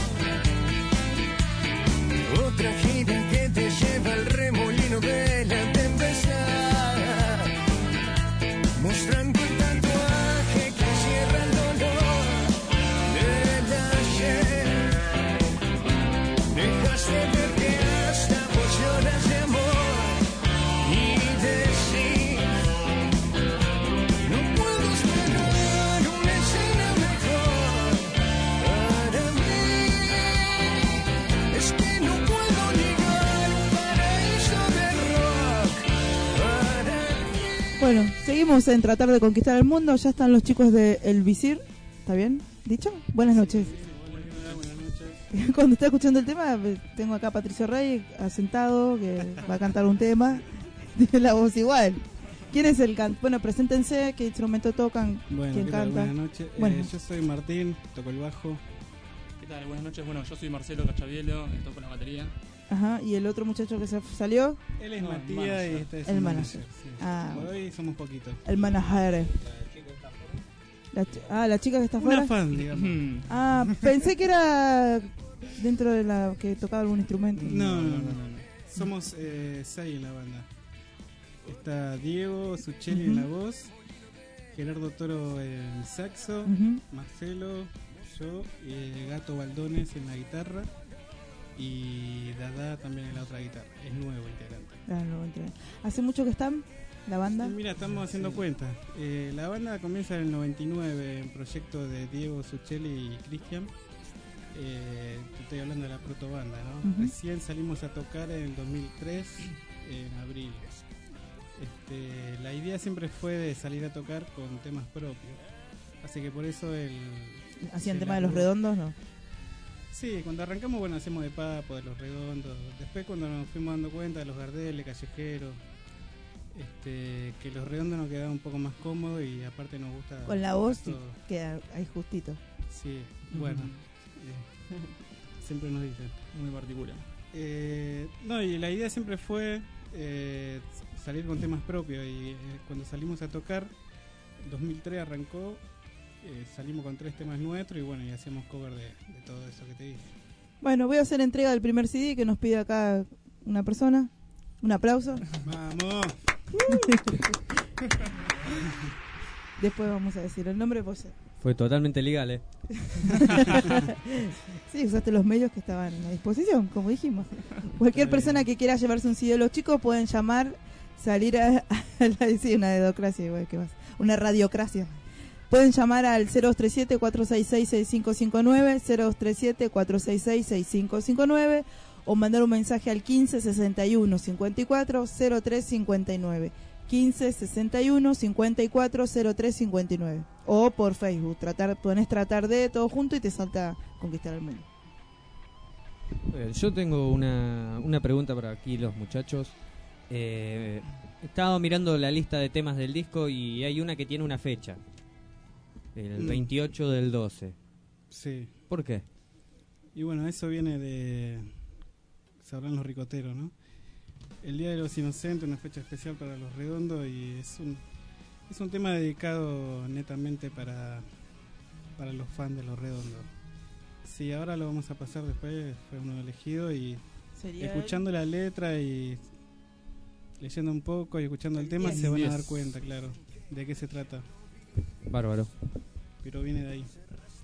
Otra gira que te lleva al remolino de la tempestad, mostrando el tatuaje que cierra el dolor del ayer. Dejaste ver que hasta vos lloras de amor y decís: no puedo esperar una escena mejor para mí. Es que no puedo negar un paraíso de rock para mí. Bueno, seguimos en tratar de conquistar el mundo. Ya están los chicos de El Visir. ¿Está bien dicho? Buenas noches. Cuando está escuchando el tema, tengo acá a Patricio Rey asentado, que va a cantar un tema. Tiene la voz igual. ¿Quién es el cantante? Bueno, preséntense, qué instrumento tocan, Bueno, quién ¿qué tal? canta. Buenas noches. Bueno. Eh, yo soy Martín, toco el bajo. ¿Qué tal? Buenas noches. Bueno, yo soy Marcelo Cachavielo, toco la batería. Ajá, y el otro muchacho que se salió. Él es No, Matías manager. y este es El el manager. manager. Sí. Ah. Por hoy somos poquitos. El manager. La ch- ah, la chica que está afuera. Una fan, digamos. Ah, pensé que era dentro de la que tocaba algún instrumento. No, no, no, no, no. Somos eh, seis en la banda. Está Diego Suchelli en la Ujú. voz, Gerardo Toro en el saxo, Ujú. Marcelo, yo y el Gato Baldones en la guitarra y Dada también en la otra guitarra. Es nuevo integrante. Ah, no, entiendo. ¿Hace mucho que están la banda? Mira, estamos haciendo Sí. cuenta. Eh, la banda comienza en el noventa y nueve, en proyecto de Diego Suchelli y Cristian. Eh, te estoy hablando de la protobanda, ¿no? Ujú. Recién salimos a tocar en el dos mil tres, en abril. Este, la idea siempre fue de salir a tocar con temas propios. Así que por eso el... ¿Hacían se tema de los largó. redondos? No. Sí, cuando arrancamos, bueno, hacemos de Papo, de Los Redondos. Después cuando nos fuimos dando cuenta de los Gardel, de Callejeros, este, que Los Redondos nos quedaba un poco más cómodo y aparte nos gusta... Con la voz todo. queda ahí justito. Sí, bueno, eh, siempre nos dicen. Muy particular. Eh, no, y la idea siempre fue eh, salir con temas propios y eh, cuando salimos a tocar, dos mil tres arrancó, eh, salimos con tres temas nuestros y bueno, y hacíamos cover de, de todo eso que te dije. Bueno, voy a hacer entrega del primer C D que nos pide acá una persona. Un aplauso. ¡Vamos! Después vamos a decir el nombre, pues. Fue totalmente legal, ¿eh? Sí, usaste los medios que estaban a disposición, como dijimos. Cualquier persona que quiera llevarse un C D de los chicos pueden llamar, salir a, a la... Sí, una dedocracia igual que más. Una radiocracia. Pueden llamar al cero dos tres siete, cuatro seis seis, seis cinco cinco nueve, cero dos tres siete, cuatro seis seis, seis cinco cinco nueve o mandar un mensaje al quince sesenta y uno cincuenta y cuatro cero tres cincuenta y nueve. quince sesenta y uno cincuenta y cuatro cero tres cincuenta y nueve o por Facebook, tratar, pones tratar de todo junto y te salta Conquistar el Mundo. Eh, Yo tengo una, una pregunta para aquí los muchachos. Eh, estaba mirando la lista de temas del disco y hay una que tiene una fecha, el Mm. veintiocho del doce. Sí. ¿Por qué? Y bueno, eso viene de... sabrán los ricoteros, ¿no? El Día de los Inocentes, una fecha especial para Los Redondos y es un es un tema dedicado netamente para para los fans de Los Redondos. Sí, ahora lo vamos a pasar después, fue uno elegido y Sería escuchando la letra y leyendo un poco y escuchando el tema diez. se van a diez. dar cuenta, claro, de qué se trata. Bárbaro. Pero viene de ahí.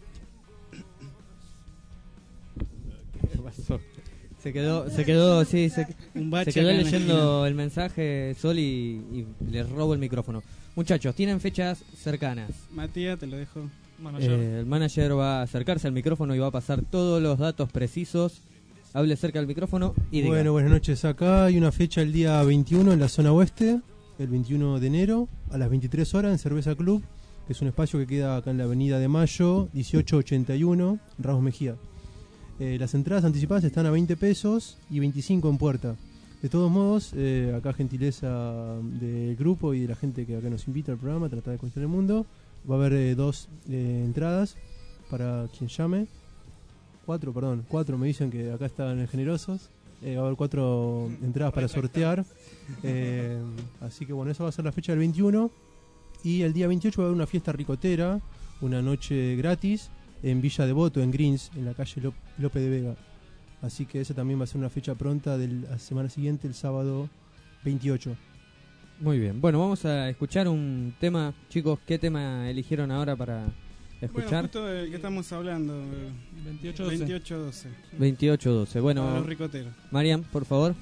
¿Qué pasó? Se quedó, se quedó, sí, se, Un bache se quedó acá en la leyendo esquina. el mensaje Sol y, y les robo el micrófono. Muchachos, tienen fechas cercanas. Matías, te lo dejo. Eh, el manager va a acercarse al micrófono y va a pasar todos los datos precisos. Hable cerca del micrófono y diga. Bueno, buenas noches. Acá hay una fecha el día veintiuno en la zona oeste, el veintiuno de enero, a las veintitrés horas en Cerveza Club, que es un espacio que queda acá en la avenida de Mayo, dieciocho ochenta y uno, Ramos Mejía. Eh, las entradas anticipadas están a veinte pesos y veinticinco en puerta. De todos modos, eh, acá gentileza del grupo y de la gente que acá nos invita al programa, Tratar de Conquistar el Mundo. Va a haber eh, dos eh, entradas para quien llame. Cuatro, perdón, cuatro me dicen que acá están generosos. Eh, va a haber cuatro entradas para sortear. Eh, así que bueno, esa va a ser la fecha del veintiuno. Y el día veintiocho va a haber una fiesta ricotera, una noche gratis, en Villa Devoto, en Greens, en la calle Lop- Lope de Vega. Así que esa también va a ser una fecha pronta de la semana siguiente, el sábado veintiocho. Muy bien. Bueno, vamos a escuchar un tema. Chicos, ¿qué tema eligieron ahora para escuchar? Bueno, justo del que estamos hablando, eh, veintiocho doce. veintiocho doce. veintiocho doce. Bueno, Para los ricoteros. Marian, por favor.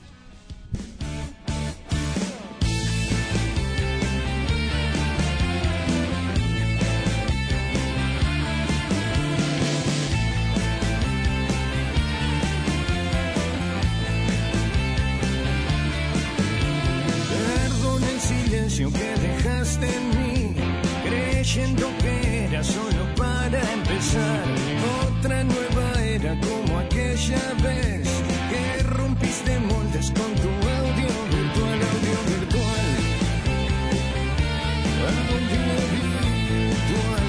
Perdona el silencio que dejaste en mí, creyendo que era solo para empezar otra nueva era como aquella vez que rompiste moldes con tu audio virtual, audio virtual, audio virtual.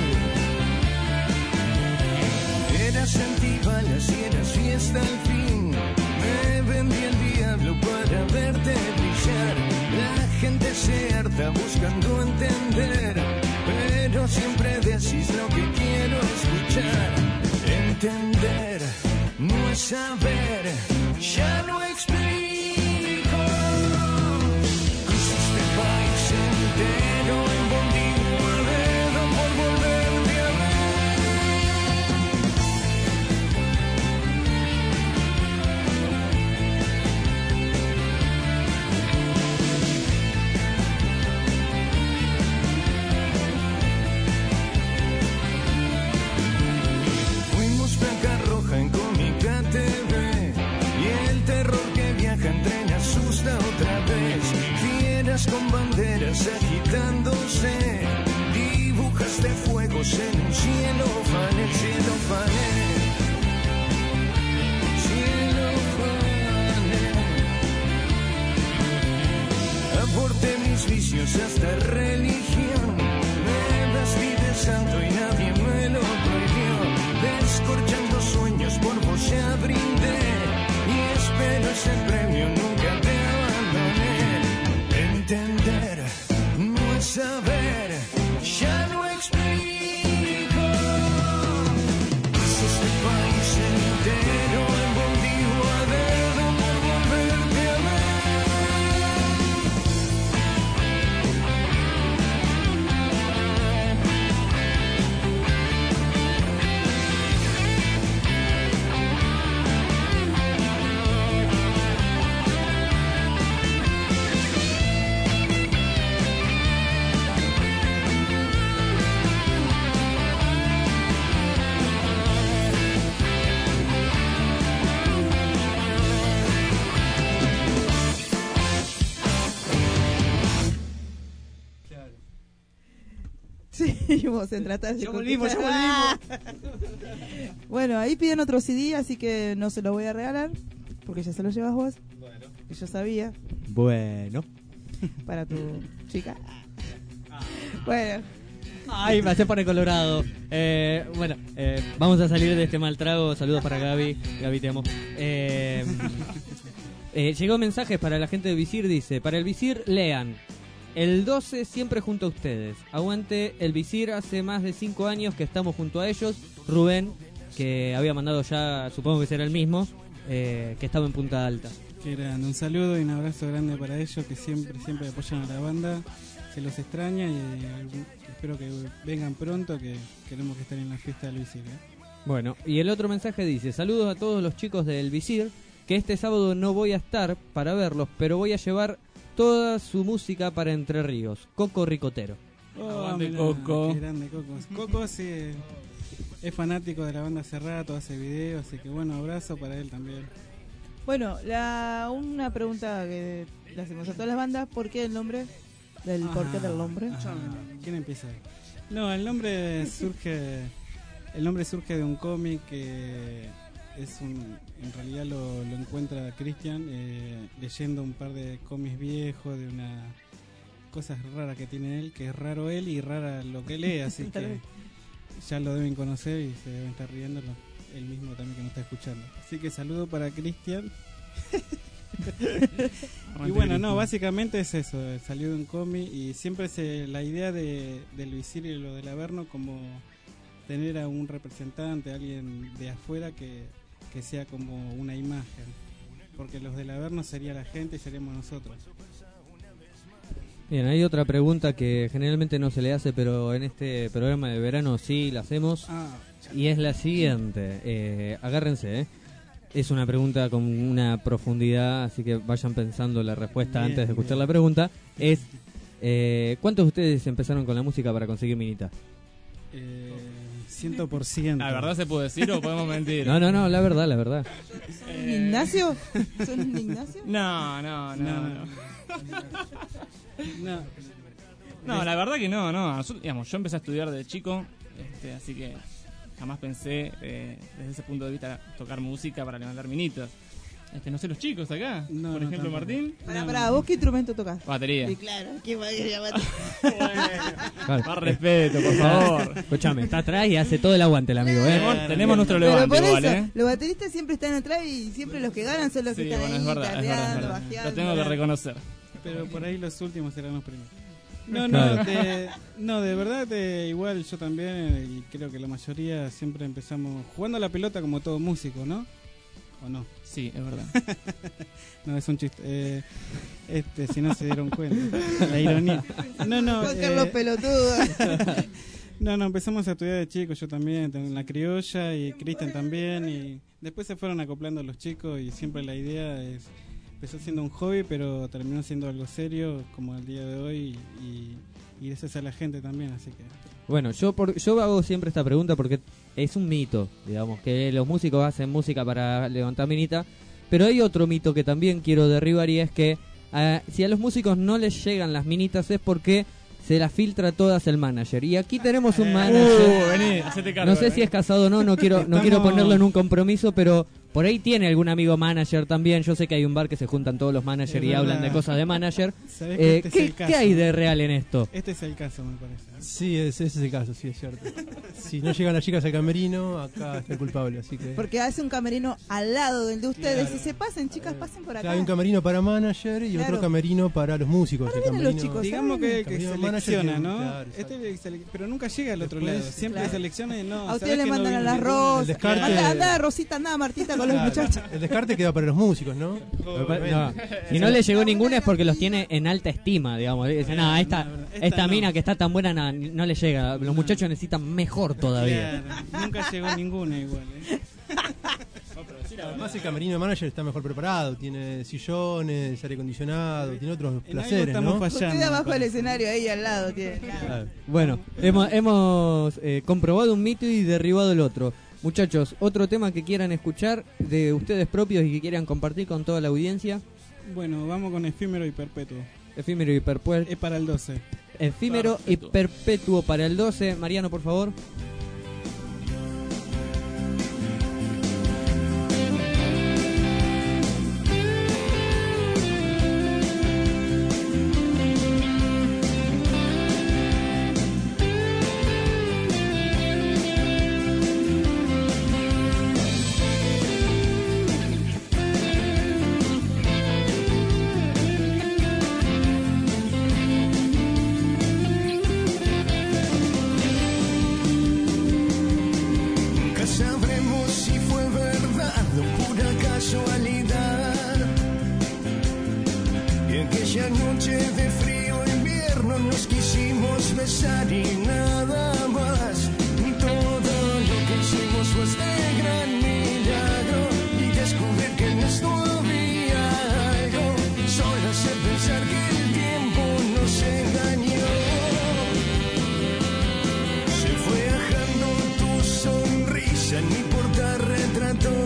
Eras antibalas y eras fiesta al fin, me vendí el diablo para verte brillar. La gente se harta buscando entender, pero siempre decís lo que quiero escuchar. Entender no es saber, ya lo explico. Cruzaste el país entero en bondi ruedo por volverte a ver. sé. Dibujaste fuegos en un cielo fanel, cielo fanel, cielo fanel. Aporté mis vicios hasta religión. Me vestí de santo y nadie me lo prohibió. Descorchando sueños por vos ya brindé. Y espero ese premio, nunca te abandoné. Entender no es saber, ya no explico. Es este país entero envolvido a dedo por volverte a ver. Seguimos en tratar de Ya volvimos, ya conquistar. Bueno, ahí piden otro C D, así que no se lo voy a regalar, porque ya se lo llevas vos. Bueno. Que yo sabía. Bueno. Para tu chica. Bueno. Ay, me hace poner colorado. Eh, bueno, eh, vamos a salir de este mal trago. Saludos para Gaby. Gaby, te amo. Eh, eh, llegó mensajes para la gente de Visir. Dice, para el Visir, lean. El doce siempre junto a ustedes. Aguante el Visir, hace más de cinco años que estamos junto a ellos. Rubén, que había mandado ya, supongo que será el mismo, eh, que estaba en Punta Alta. Qué grande, un saludo y un abrazo grande para ellos que siempre, siempre apoyan a la banda. Se los extraña y eh, espero que vengan pronto, que queremos que estén en la fiesta del Visir, ¿eh? Bueno, y el otro mensaje dice, saludos a todos los chicos del Visir, que este sábado no voy a estar para verlos, pero voy a llevar toda su música para Entre Ríos. Coco Ricotero. Oh, Aguante, mirá, Coco. Qué grande, Coco. Coco sí, es fanático de la banda hace rato, hace videos, así que bueno, abrazo para él también. Bueno, la, una pregunta que le hacemos a todas las bandas, ¿por qué el nombre? Del Ajá, porqué del nombre. ajá. ¿Quién empieza? No, el nombre surge el nombre surge de un cómic que es un, en realidad lo, lo encuentra Cristian eh, leyendo un par de cómics viejos de una cosas raras que tiene él, que es raro él y rara lo que lee, así que ya lo deben conocer y se deben estar riendo lo- él mismo también que nos está escuchando. Así que saludo para Cristian. Y bueno, no, básicamente es eso, eh, salió de un cómic y siempre se, la idea de, de Visir y lo del Averno como tener a un representante, alguien de afuera que, que sea como una imagen, porque los del Averno sería la gente y seríamos nosotros. Bien, hay otra pregunta que generalmente no se le hace, pero en este programa de verano sí la hacemos. Ah. Y es la siguiente. Eh, agárrense, ¿eh? Es una pregunta con una profundidad, así que vayan pensando la respuesta Bien, antes de escuchar bien. la pregunta. Es, eh, ¿cuántos de ustedes empezaron con la música para conseguir minita? Eh, ciento por ciento. ¿La verdad se puede decir o podemos mentir? No, no, no, la verdad, la verdad. ¿Un Ignacio? ¿Son un Ignacio? No, no, no. No, no. No. No, la verdad que no, no. Yo, digamos, yo empecé a estudiar de chico, este, así que jamás pensé eh, desde ese punto de vista tocar música para levantar minitas. Este, no sé los chicos acá, No, por no, ejemplo tampoco. Martín. Pará, pará, ¿vos qué instrumento tocas? Batería. Sí, claro, ¿qué batería? Más respeto, por favor. Escuchame, está atrás y hace todo el aguante el amigo, ¿eh? Tenemos, tenemos nuestro Pero levante por igual, eso, ¿eh? los bateristas siempre están atrás y siempre los que ganan son los que Sí, están bueno, ahí, es verdad, es verdad, es tardeando, verdad. bajeando. Lo tengo que reconocer. Pero por ahí los últimos serán los primeros. No, Claro. no, de, no, de verdad, de, igual yo también, eh, y creo que la mayoría siempre empezamos jugando a la pelota como todo músico, ¿no? ¿O no? Sí, es verdad. No, es un chiste. Eh, este, si no se dieron cuenta. La ironía. No, no. Juan Carlos Pelotudo. No, no, empezamos a estudiar de chicos, yo también, en la criolla y Cristian también. Y después se fueron acoplando los chicos y siempre la idea es... Empezó siendo un hobby, pero terminó siendo algo serio, como el día de hoy, y, y gracias a la gente también, así que... Bueno, yo por, yo hago siempre esta pregunta porque es un mito, digamos, que los músicos hacen música para levantar minita, pero hay otro mito que también quiero derribar y es que uh, si a los músicos no les llegan las minitas es porque se las filtra todas el manager. Y aquí tenemos un Uh, manager. vení, hacete cargo, No sé vení. si es casado o no, no quiero, no Estamos- quiero ponerlo en un compromiso, pero por ahí tiene algún amigo manager también. Yo sé que hay un bar que se juntan todos los managers Es y verdad. hablan de cosas de manager. ¿Sabés que Eh, este es ¿qué, el caso? ¿Qué hay de real en esto? Este es el caso, me parece. Sí, ese, ese es el caso, sí, es cierto. Si no llegan las chicas al camerino, acá está el culpable, así que... Porque hace un camerino al lado del de ustedes Claro. y se pasen, chicas, pasen por O acá. sea, hay un camerino para manager y Claro. otro camerino para los músicos. El vienen los camerino- chicos, Digamos que, que Camerino manager selecciona, que- ¿no? claro, Este le sele- pero nunca llega al otro Después, lado. Siempre claro. selecciona y no. A ¿sabés ustedes le que no mandan a viene las ninguno? Rosas. El descarte- Anda, anda, Rosita, anda, Martita con los Claro. muchachos. El descarte queda para los músicos, ¿no? No, si no le llegó ninguna es porque los tiene en alta estima, digamos. Dicen, no, esta, esta esta no. mina que está tan buena no, no le llega. Los muchachos necesitan mejor todavía. Claro, nunca llegó ninguna igual. ¿eh? Además el camerino de manager está mejor preparado, tiene sillones, aire acondicionado, tiene otros algo placeres, estamos ¿no? fallando. Ustedes abajo del escenario, ahí al lado tienen. Claro. Bueno, hemos, hemos eh, comprobado un mito y derribado el otro. Muchachos, otro tema que quieran escuchar de ustedes propios y que quieran compartir con toda la audiencia. Bueno, vamos con efímero y perpetuo. Efímero y perpetuo. Es para el doce. Efímero Perpetuo. y perpetuo para el doce. Mariano, por favor. Nunca sabremos si fue verdad o pura casualidad. Y aquella noche de frío invierno nos quisimos besar y nada más. Y todo lo que hicimos fue este gran milagro y descubrir que en esto había algo. Solo sé pensar que el tiempo nos engañó. Se fue ajando tu sonrisa, mi portarretrato.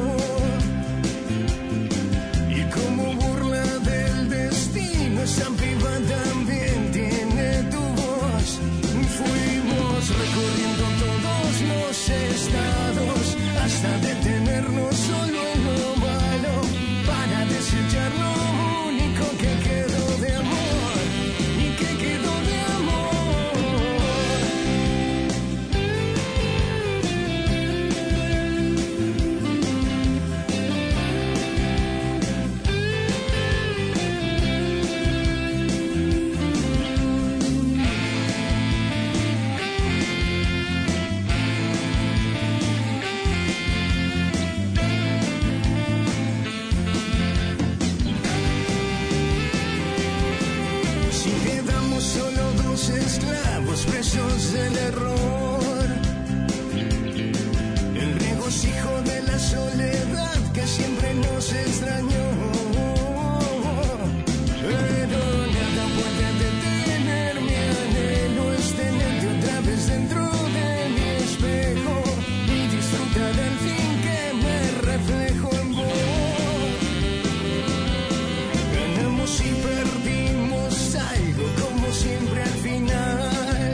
Y como burla del destino, esa piba también tiene tu voz. Fuimos recorriendo todos los estados hasta detenernos solo en lo malo, para desechar lo único que quedó de amor y que quedó de amor. Si quedamos solo dos esclavos presos del error, el regocijo de la soledad que siempre nos extrañó. Pero nada puede detener mi anhelo, es tenerte otra vez dentro de mi espejo y disfrutar del fin que me reflejo en vos. Ganamos y perdimos algo, como siempre al final.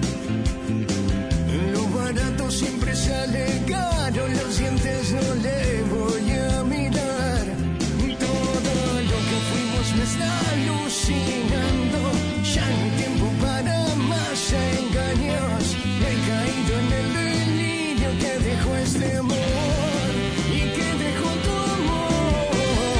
Lo barato siempre sale caro, los dientes no le voy a mirar. Todo lo que fuimos me está alucinando. Ya no hay tiempo para más engaños. He caído en el delirio que dejó este amor y que dejó tu amor.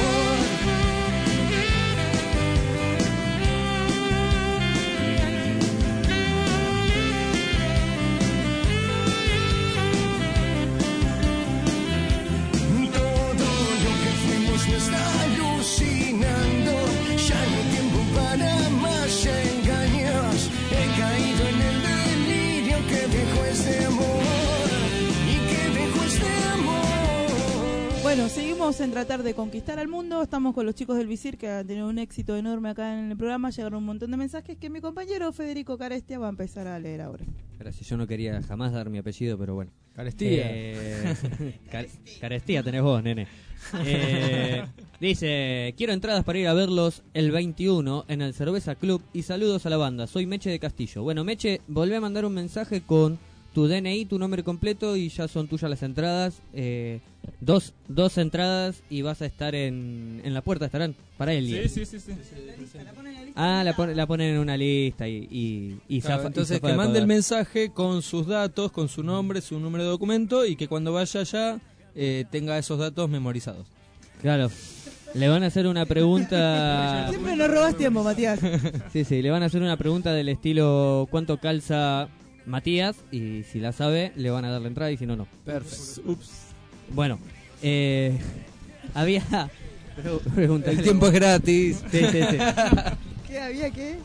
Todo lo que fuimos me está alucinando. Ya no hay tiempo para más engaños. He caído en el delirio que dejó este amor y que dejó este amor. Bueno, seguimos Seguimos en tratar de conquistar al mundo. Estamos con los chicos del Visir, que han tenido un éxito enorme acá en el programa. Llegaron un montón de mensajes que mi compañero Federico Carestia va a empezar a leer ahora. Gracias, yo no quería jamás dar mi apellido, pero bueno. Carestía. Eh, Car- Carestía tenés vos, nene. Eh, dice, quiero entradas para ir a verlos el veintiuno en el Cerveza Club y saludos a la banda. Soy Meche de Castillo. Bueno, Meche, volvé a mandar un mensaje con tu D N I, tu nombre completo y ya son tuyas las entradas. Eh, dos, dos entradas y vas a estar en, en la puerta, estarán para él. Sí, sí, sí, sí. Ah, la, pon- la ponen en una lista y, y, y Claro, zafa- entonces y zafa que de mande el pagar. mensaje con sus datos, con su nombre, su número de documento y que cuando vaya allá eh, tenga esos datos memorizados. Claro. Le van a hacer una pregunta. Siempre nos robas tiempo, Matías. Sí, sí, le van a hacer una pregunta del estilo ¿cuánto calza Matías? Y si la sabe, le van a dar la entrada y si no, no. Perfecto. Ups. Bueno, eh, había... pre- pregunta- El tiempo es gratis. Sí, sí, sí. ¿Qué había qué?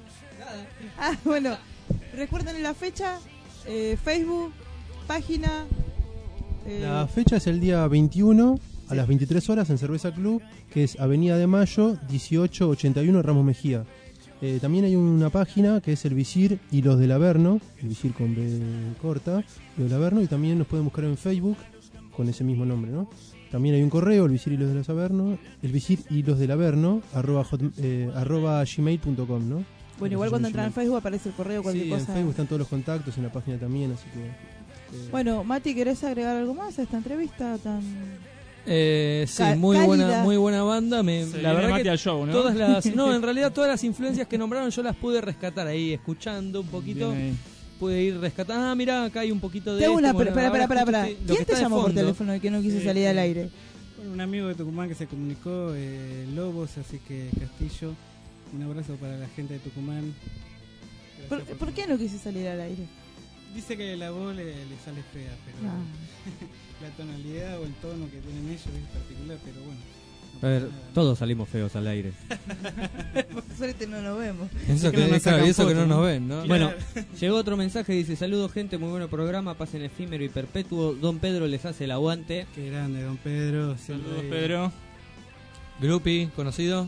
Ah, bueno, recuerden la fecha, eh, Facebook, página. eh, La fecha es el día veintiuno a las veintitrés horas en Cerveza Club, que es Avenida de Mayo, dieciocho ochenta y uno Ramos Mejía. Eh, también hay una página que es el Visir y los del Averno, el Visir con B corta, los del Averno, y también nos pueden buscar en Facebook con ese mismo nombre, ¿no? También hay un correo, el Visir y los de los Averno, el Visir y los del Averno, arroba, hot, eh, arroba gmail punto com, ¿no? bueno, igual cuando entran en Facebook aparece el correo, cualquier Sí, cosa. en Facebook están todos los contactos, en la página también, así que... eh, Bueno, Mati, ¿querés agregar algo más a esta entrevista tan...? Eh, sí, Ca- muy cálida. buena, muy buena banda. Me, Se la viene verdad Mati que al show, ¿no? todas las, no, en realidad todas las influencias que nombraron yo las pude rescatar ahí, escuchando un poquito. Bien ahí. Pude ir rescatando. Ah, mirá, acá hay un poquito de. Te hago esto, una... bueno, Espera, ahora espera, espera, escucho espera. lo que ¿Quién te está de llamó por fondo. teléfono y que no quiso Eh, salir al aire? Bueno, un amigo de Tucumán que se comunicó, eh, Lobos, así que Castillo, un abrazo para la gente de Tucumán. ¿Por, Gracias por qué no quise salir al aire? Dice que la voz le, le sale fea, pero Ah. la tonalidad o el tono que tienen ellos es particular, pero bueno. no A ver, pasa nada. todos salimos feos al aire. Por suerte no nos vemos. Eso que que, no nos claro, sacan y eso que no fotos, nos ¿no? ven, ¿no? Bueno, llegó otro mensaje, dice, saludos gente, muy bueno programa, pasen efímero y perpetuo, Don Pedro les hace el aguante. Qué grande, don Pedro. siempre Saludos, ahí. Pedro. Grupi, conocido.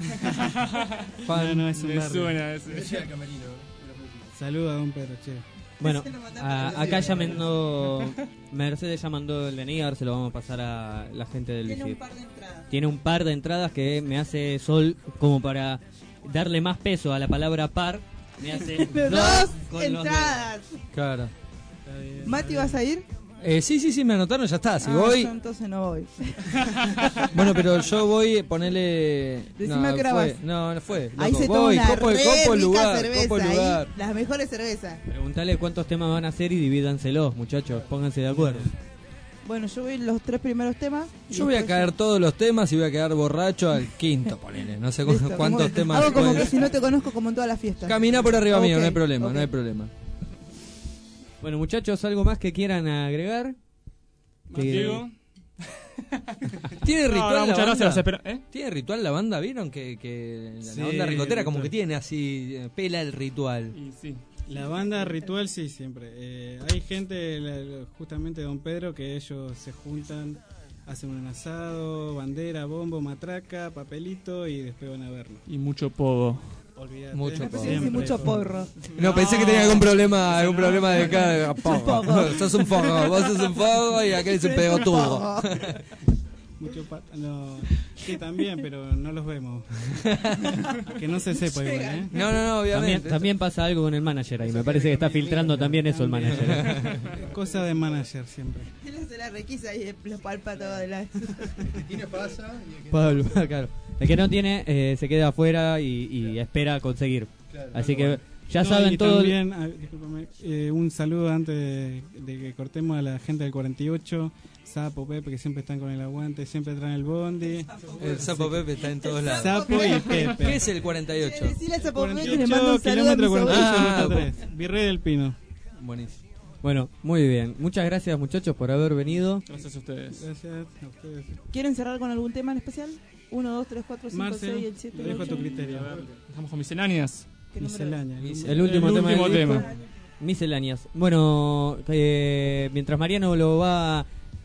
No, no, es un Me barrio. suena ese. Saludos a don Pedro, che. Bueno, a- acá ya mandó, Mercedes ya mandó el D N I, ahora se lo vamos a pasar a la gente del Tiene un Visir. par de entradas. Tiene un par de entradas que me hace Sol como para darle más peso a la palabra par. Me hace Dos dos con los entradas. Claro. Está bien, Mati, está ¿vas a ir? Eh, sí, sí, sí, me anotaron, ya está. Si Ah, voy. yo entonces no voy. Bueno, pero yo voy, ponele. Decime a qué hora fue. vas. No, no fue. Ahí loco, se toma voy, una copo, re copo el rica lugar, cerveza copo el ahí, lugar. las mejores cervezas. Preguntale cuántos temas van a hacer y divídanselos, muchachos, pónganse de acuerdo. Bueno, yo voy los tres primeros temas. y Yo voy a después- caer todos los temas y voy a quedar borracho al quinto, ponele. No sé cu- Listo, cuántos como- temas. Hago como pueden- que si no te conozco como en todas las fiestas. Camina por arriba mío, Ok, no hay problema, ok. no hay problema. Bueno, muchachos, ¿algo más que quieran agregar? Más Que- Diego. ¿Tiene No, ritual no, la muchas banda? gracias, los espero- ¿eh? ¿Tiene ritual la banda? ¿Vieron que, que la, Sí, la onda ricotera como ritual. que tiene así, eh, pela el ritual? Y sí. La banda ritual sí, siempre. Eh, hay gente, la- justamente Don Pedro, que ellos se juntan, hacen un asado, bandera, bombo, matraca, papelito y después van a verlo. Y mucho pogo. Olvídate. Mucho Pensé pogo. que decía mucho porro. No, pensé que tenía algún problema, algún problema de cara. pogo. Sos un fogo, vos sos un fogo y aquel es un pegotudo. Mucho pa- no, sí, también, pero no los vemos. Que no se sepa igual, ¿eh? No, no, no, También, obviamente. también pasa algo con el manager ahí, me parece que está filtrando también eso el manager. Cosa de manager siempre. Él hace la requisa y lo palpa todo de la... tiene pasa y el que Pablo, claro. El que no tiene eh, se queda afuera y, y espera conseguir. Claro, Así claro, que ya No, saben y todo. el- también, ah, discúlpame, eh, un saludo antes de, de que cortemos a la gente del cuarenta y ocho, Sapo, Pepe, que siempre están con el aguante, siempre traen el bondi. El Sapo Pepe está en todos lados. Sapo y Pepe. ¿Qué es el cuarenta y ocho? Decile a Sapo Pepe que le cuarenta y mando ocho un saludo a mi kilómetros cuarenta y ocho, sobrino. ruta Ah, tres. Virrey del Pino. Buenísimo. Bueno, muy bien. Muchas gracias muchachos por haber venido. Gracias a ustedes. Gracias a ustedes. ¿Quieren cerrar con algún tema en especial? uno, dos, tres, cuatro, cinco, Marce, seis, el siete, lo el dejo a tu ocho. criterio. A ver, Estamos con misceláneas. ¿Qué número es? Miscelánea. Mis- El último El tema. último del disco. tema. Misceláneas. Bueno, eh, mientras Mariano lo va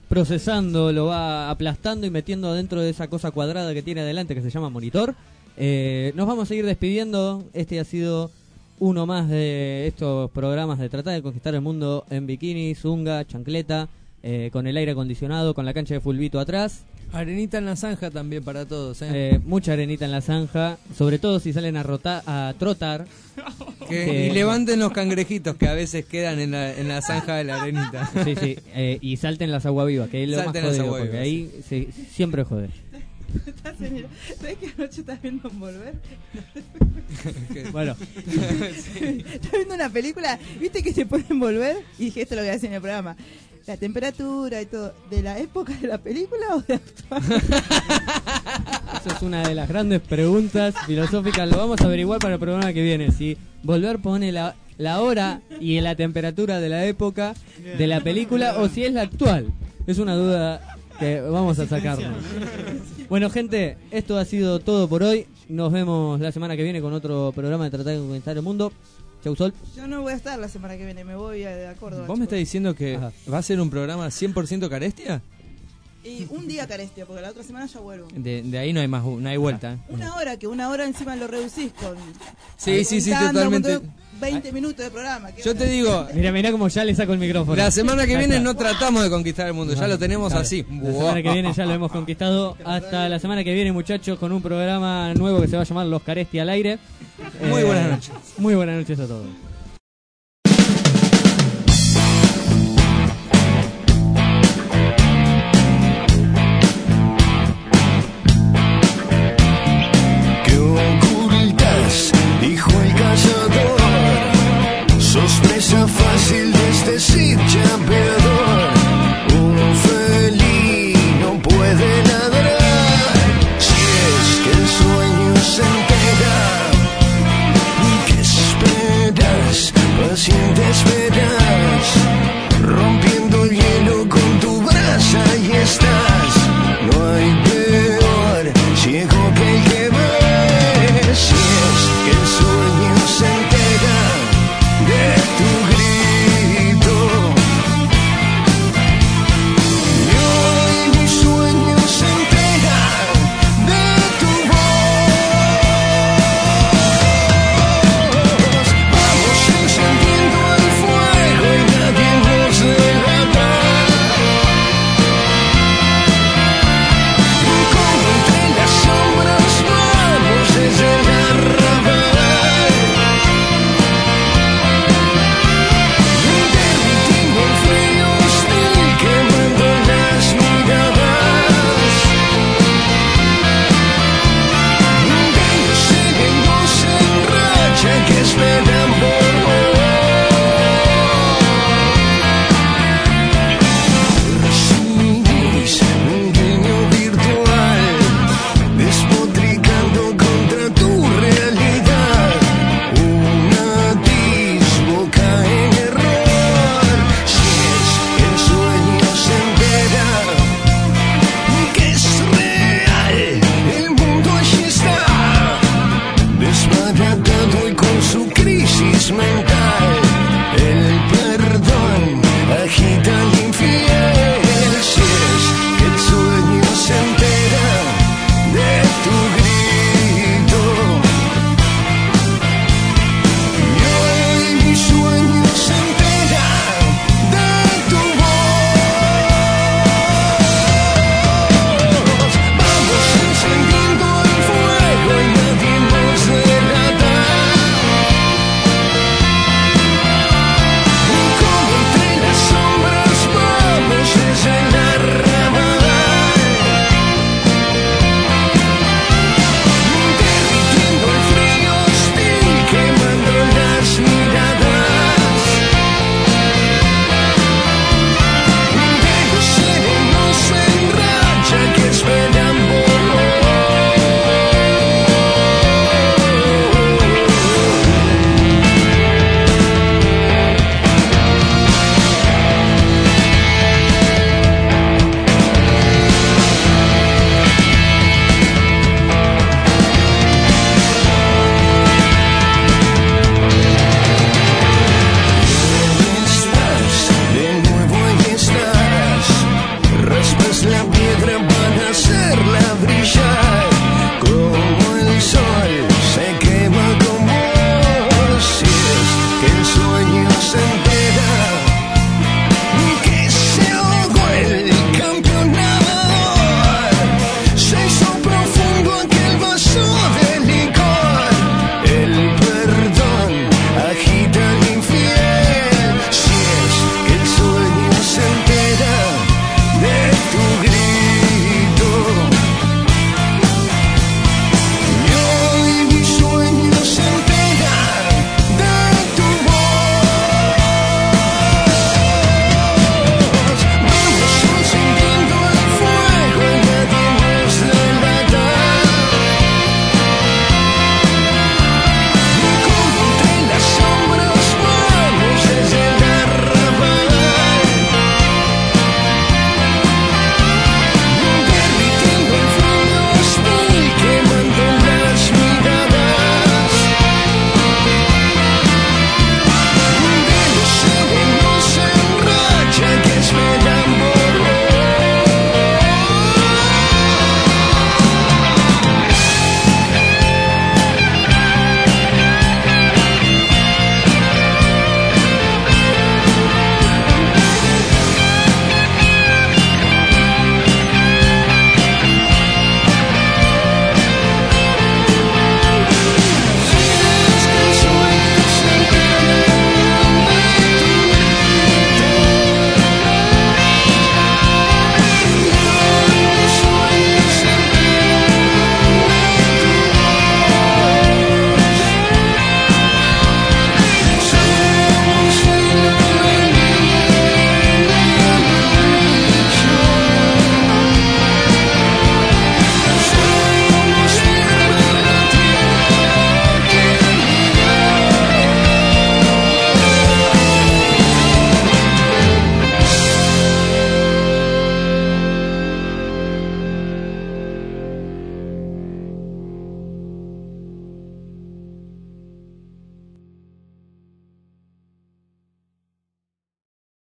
procesando, lo va aplastando y metiendo dentro de esa cosa cuadrada que tiene adelante que se llama monitor. Eh, nos vamos a ir despidiendo. Este ha sido uno más de estos programas de tratar de conquistar el mundo en bikini, zunga, chancleta, eh, con el aire acondicionado, con la cancha de fulbito atrás. Arenita en la zanja también para todos, ¿eh? Eh, mucha arenita en la zanja, sobre todo si salen a, rota, a trotar. Que, que- y levanten los cangrejitos que a veces quedan en la, en la zanja de la arenita. Sí, sí, eh, y salten las aguavivas, que es lo Salten más las jodido, porque aguavivas, ahí se- siempre jode. ¿Sabes que anoche estás viendo Envolver? Bueno. Estás viendo una película, ¿viste que se puede envolver? Y dije, esto lo voy a hacer en el programa. La temperatura y todo, ¿de la época de la película o de actual? Eso es una de las grandes preguntas filosóficas. Lo vamos a averiguar para el programa que viene. Si Volver pone la, la hora y la temperatura de la época de la película o si es la actual. Es una duda que vamos a sacarnos. Bueno, gente, esto ha sido todo por hoy. Nos vemos la semana que viene con otro programa de Tratar de Conquistar el Mundo. Chau, Sol. Yo no voy a estar la semana que viene, me voy a, a Córdoba. ¿Vos me estás diciendo que va a ser un programa cien por ciento Carestia? Y un día Carestia, porque la otra semana ya vuelvo. De, de ahí no hay más, no hay vuelta. ¿eh? Una hora, que una hora encima lo reducís con... Sí, sí, sí, contando, totalmente. con todo, veinte minutos de programa. ¿qué Yo hora? te digo, Mira, mira como ya le saco el micrófono. la semana que Ya viene está. no tratamos de conquistar el mundo, ya lo tenemos Claro. así. La semana que viene ya lo hemos conquistado. Hasta la semana que viene, muchachos, con un programa nuevo que se va a llamar Los Carestia al aire. Muy Eh, buenas noches. Muy buenas noches a todos.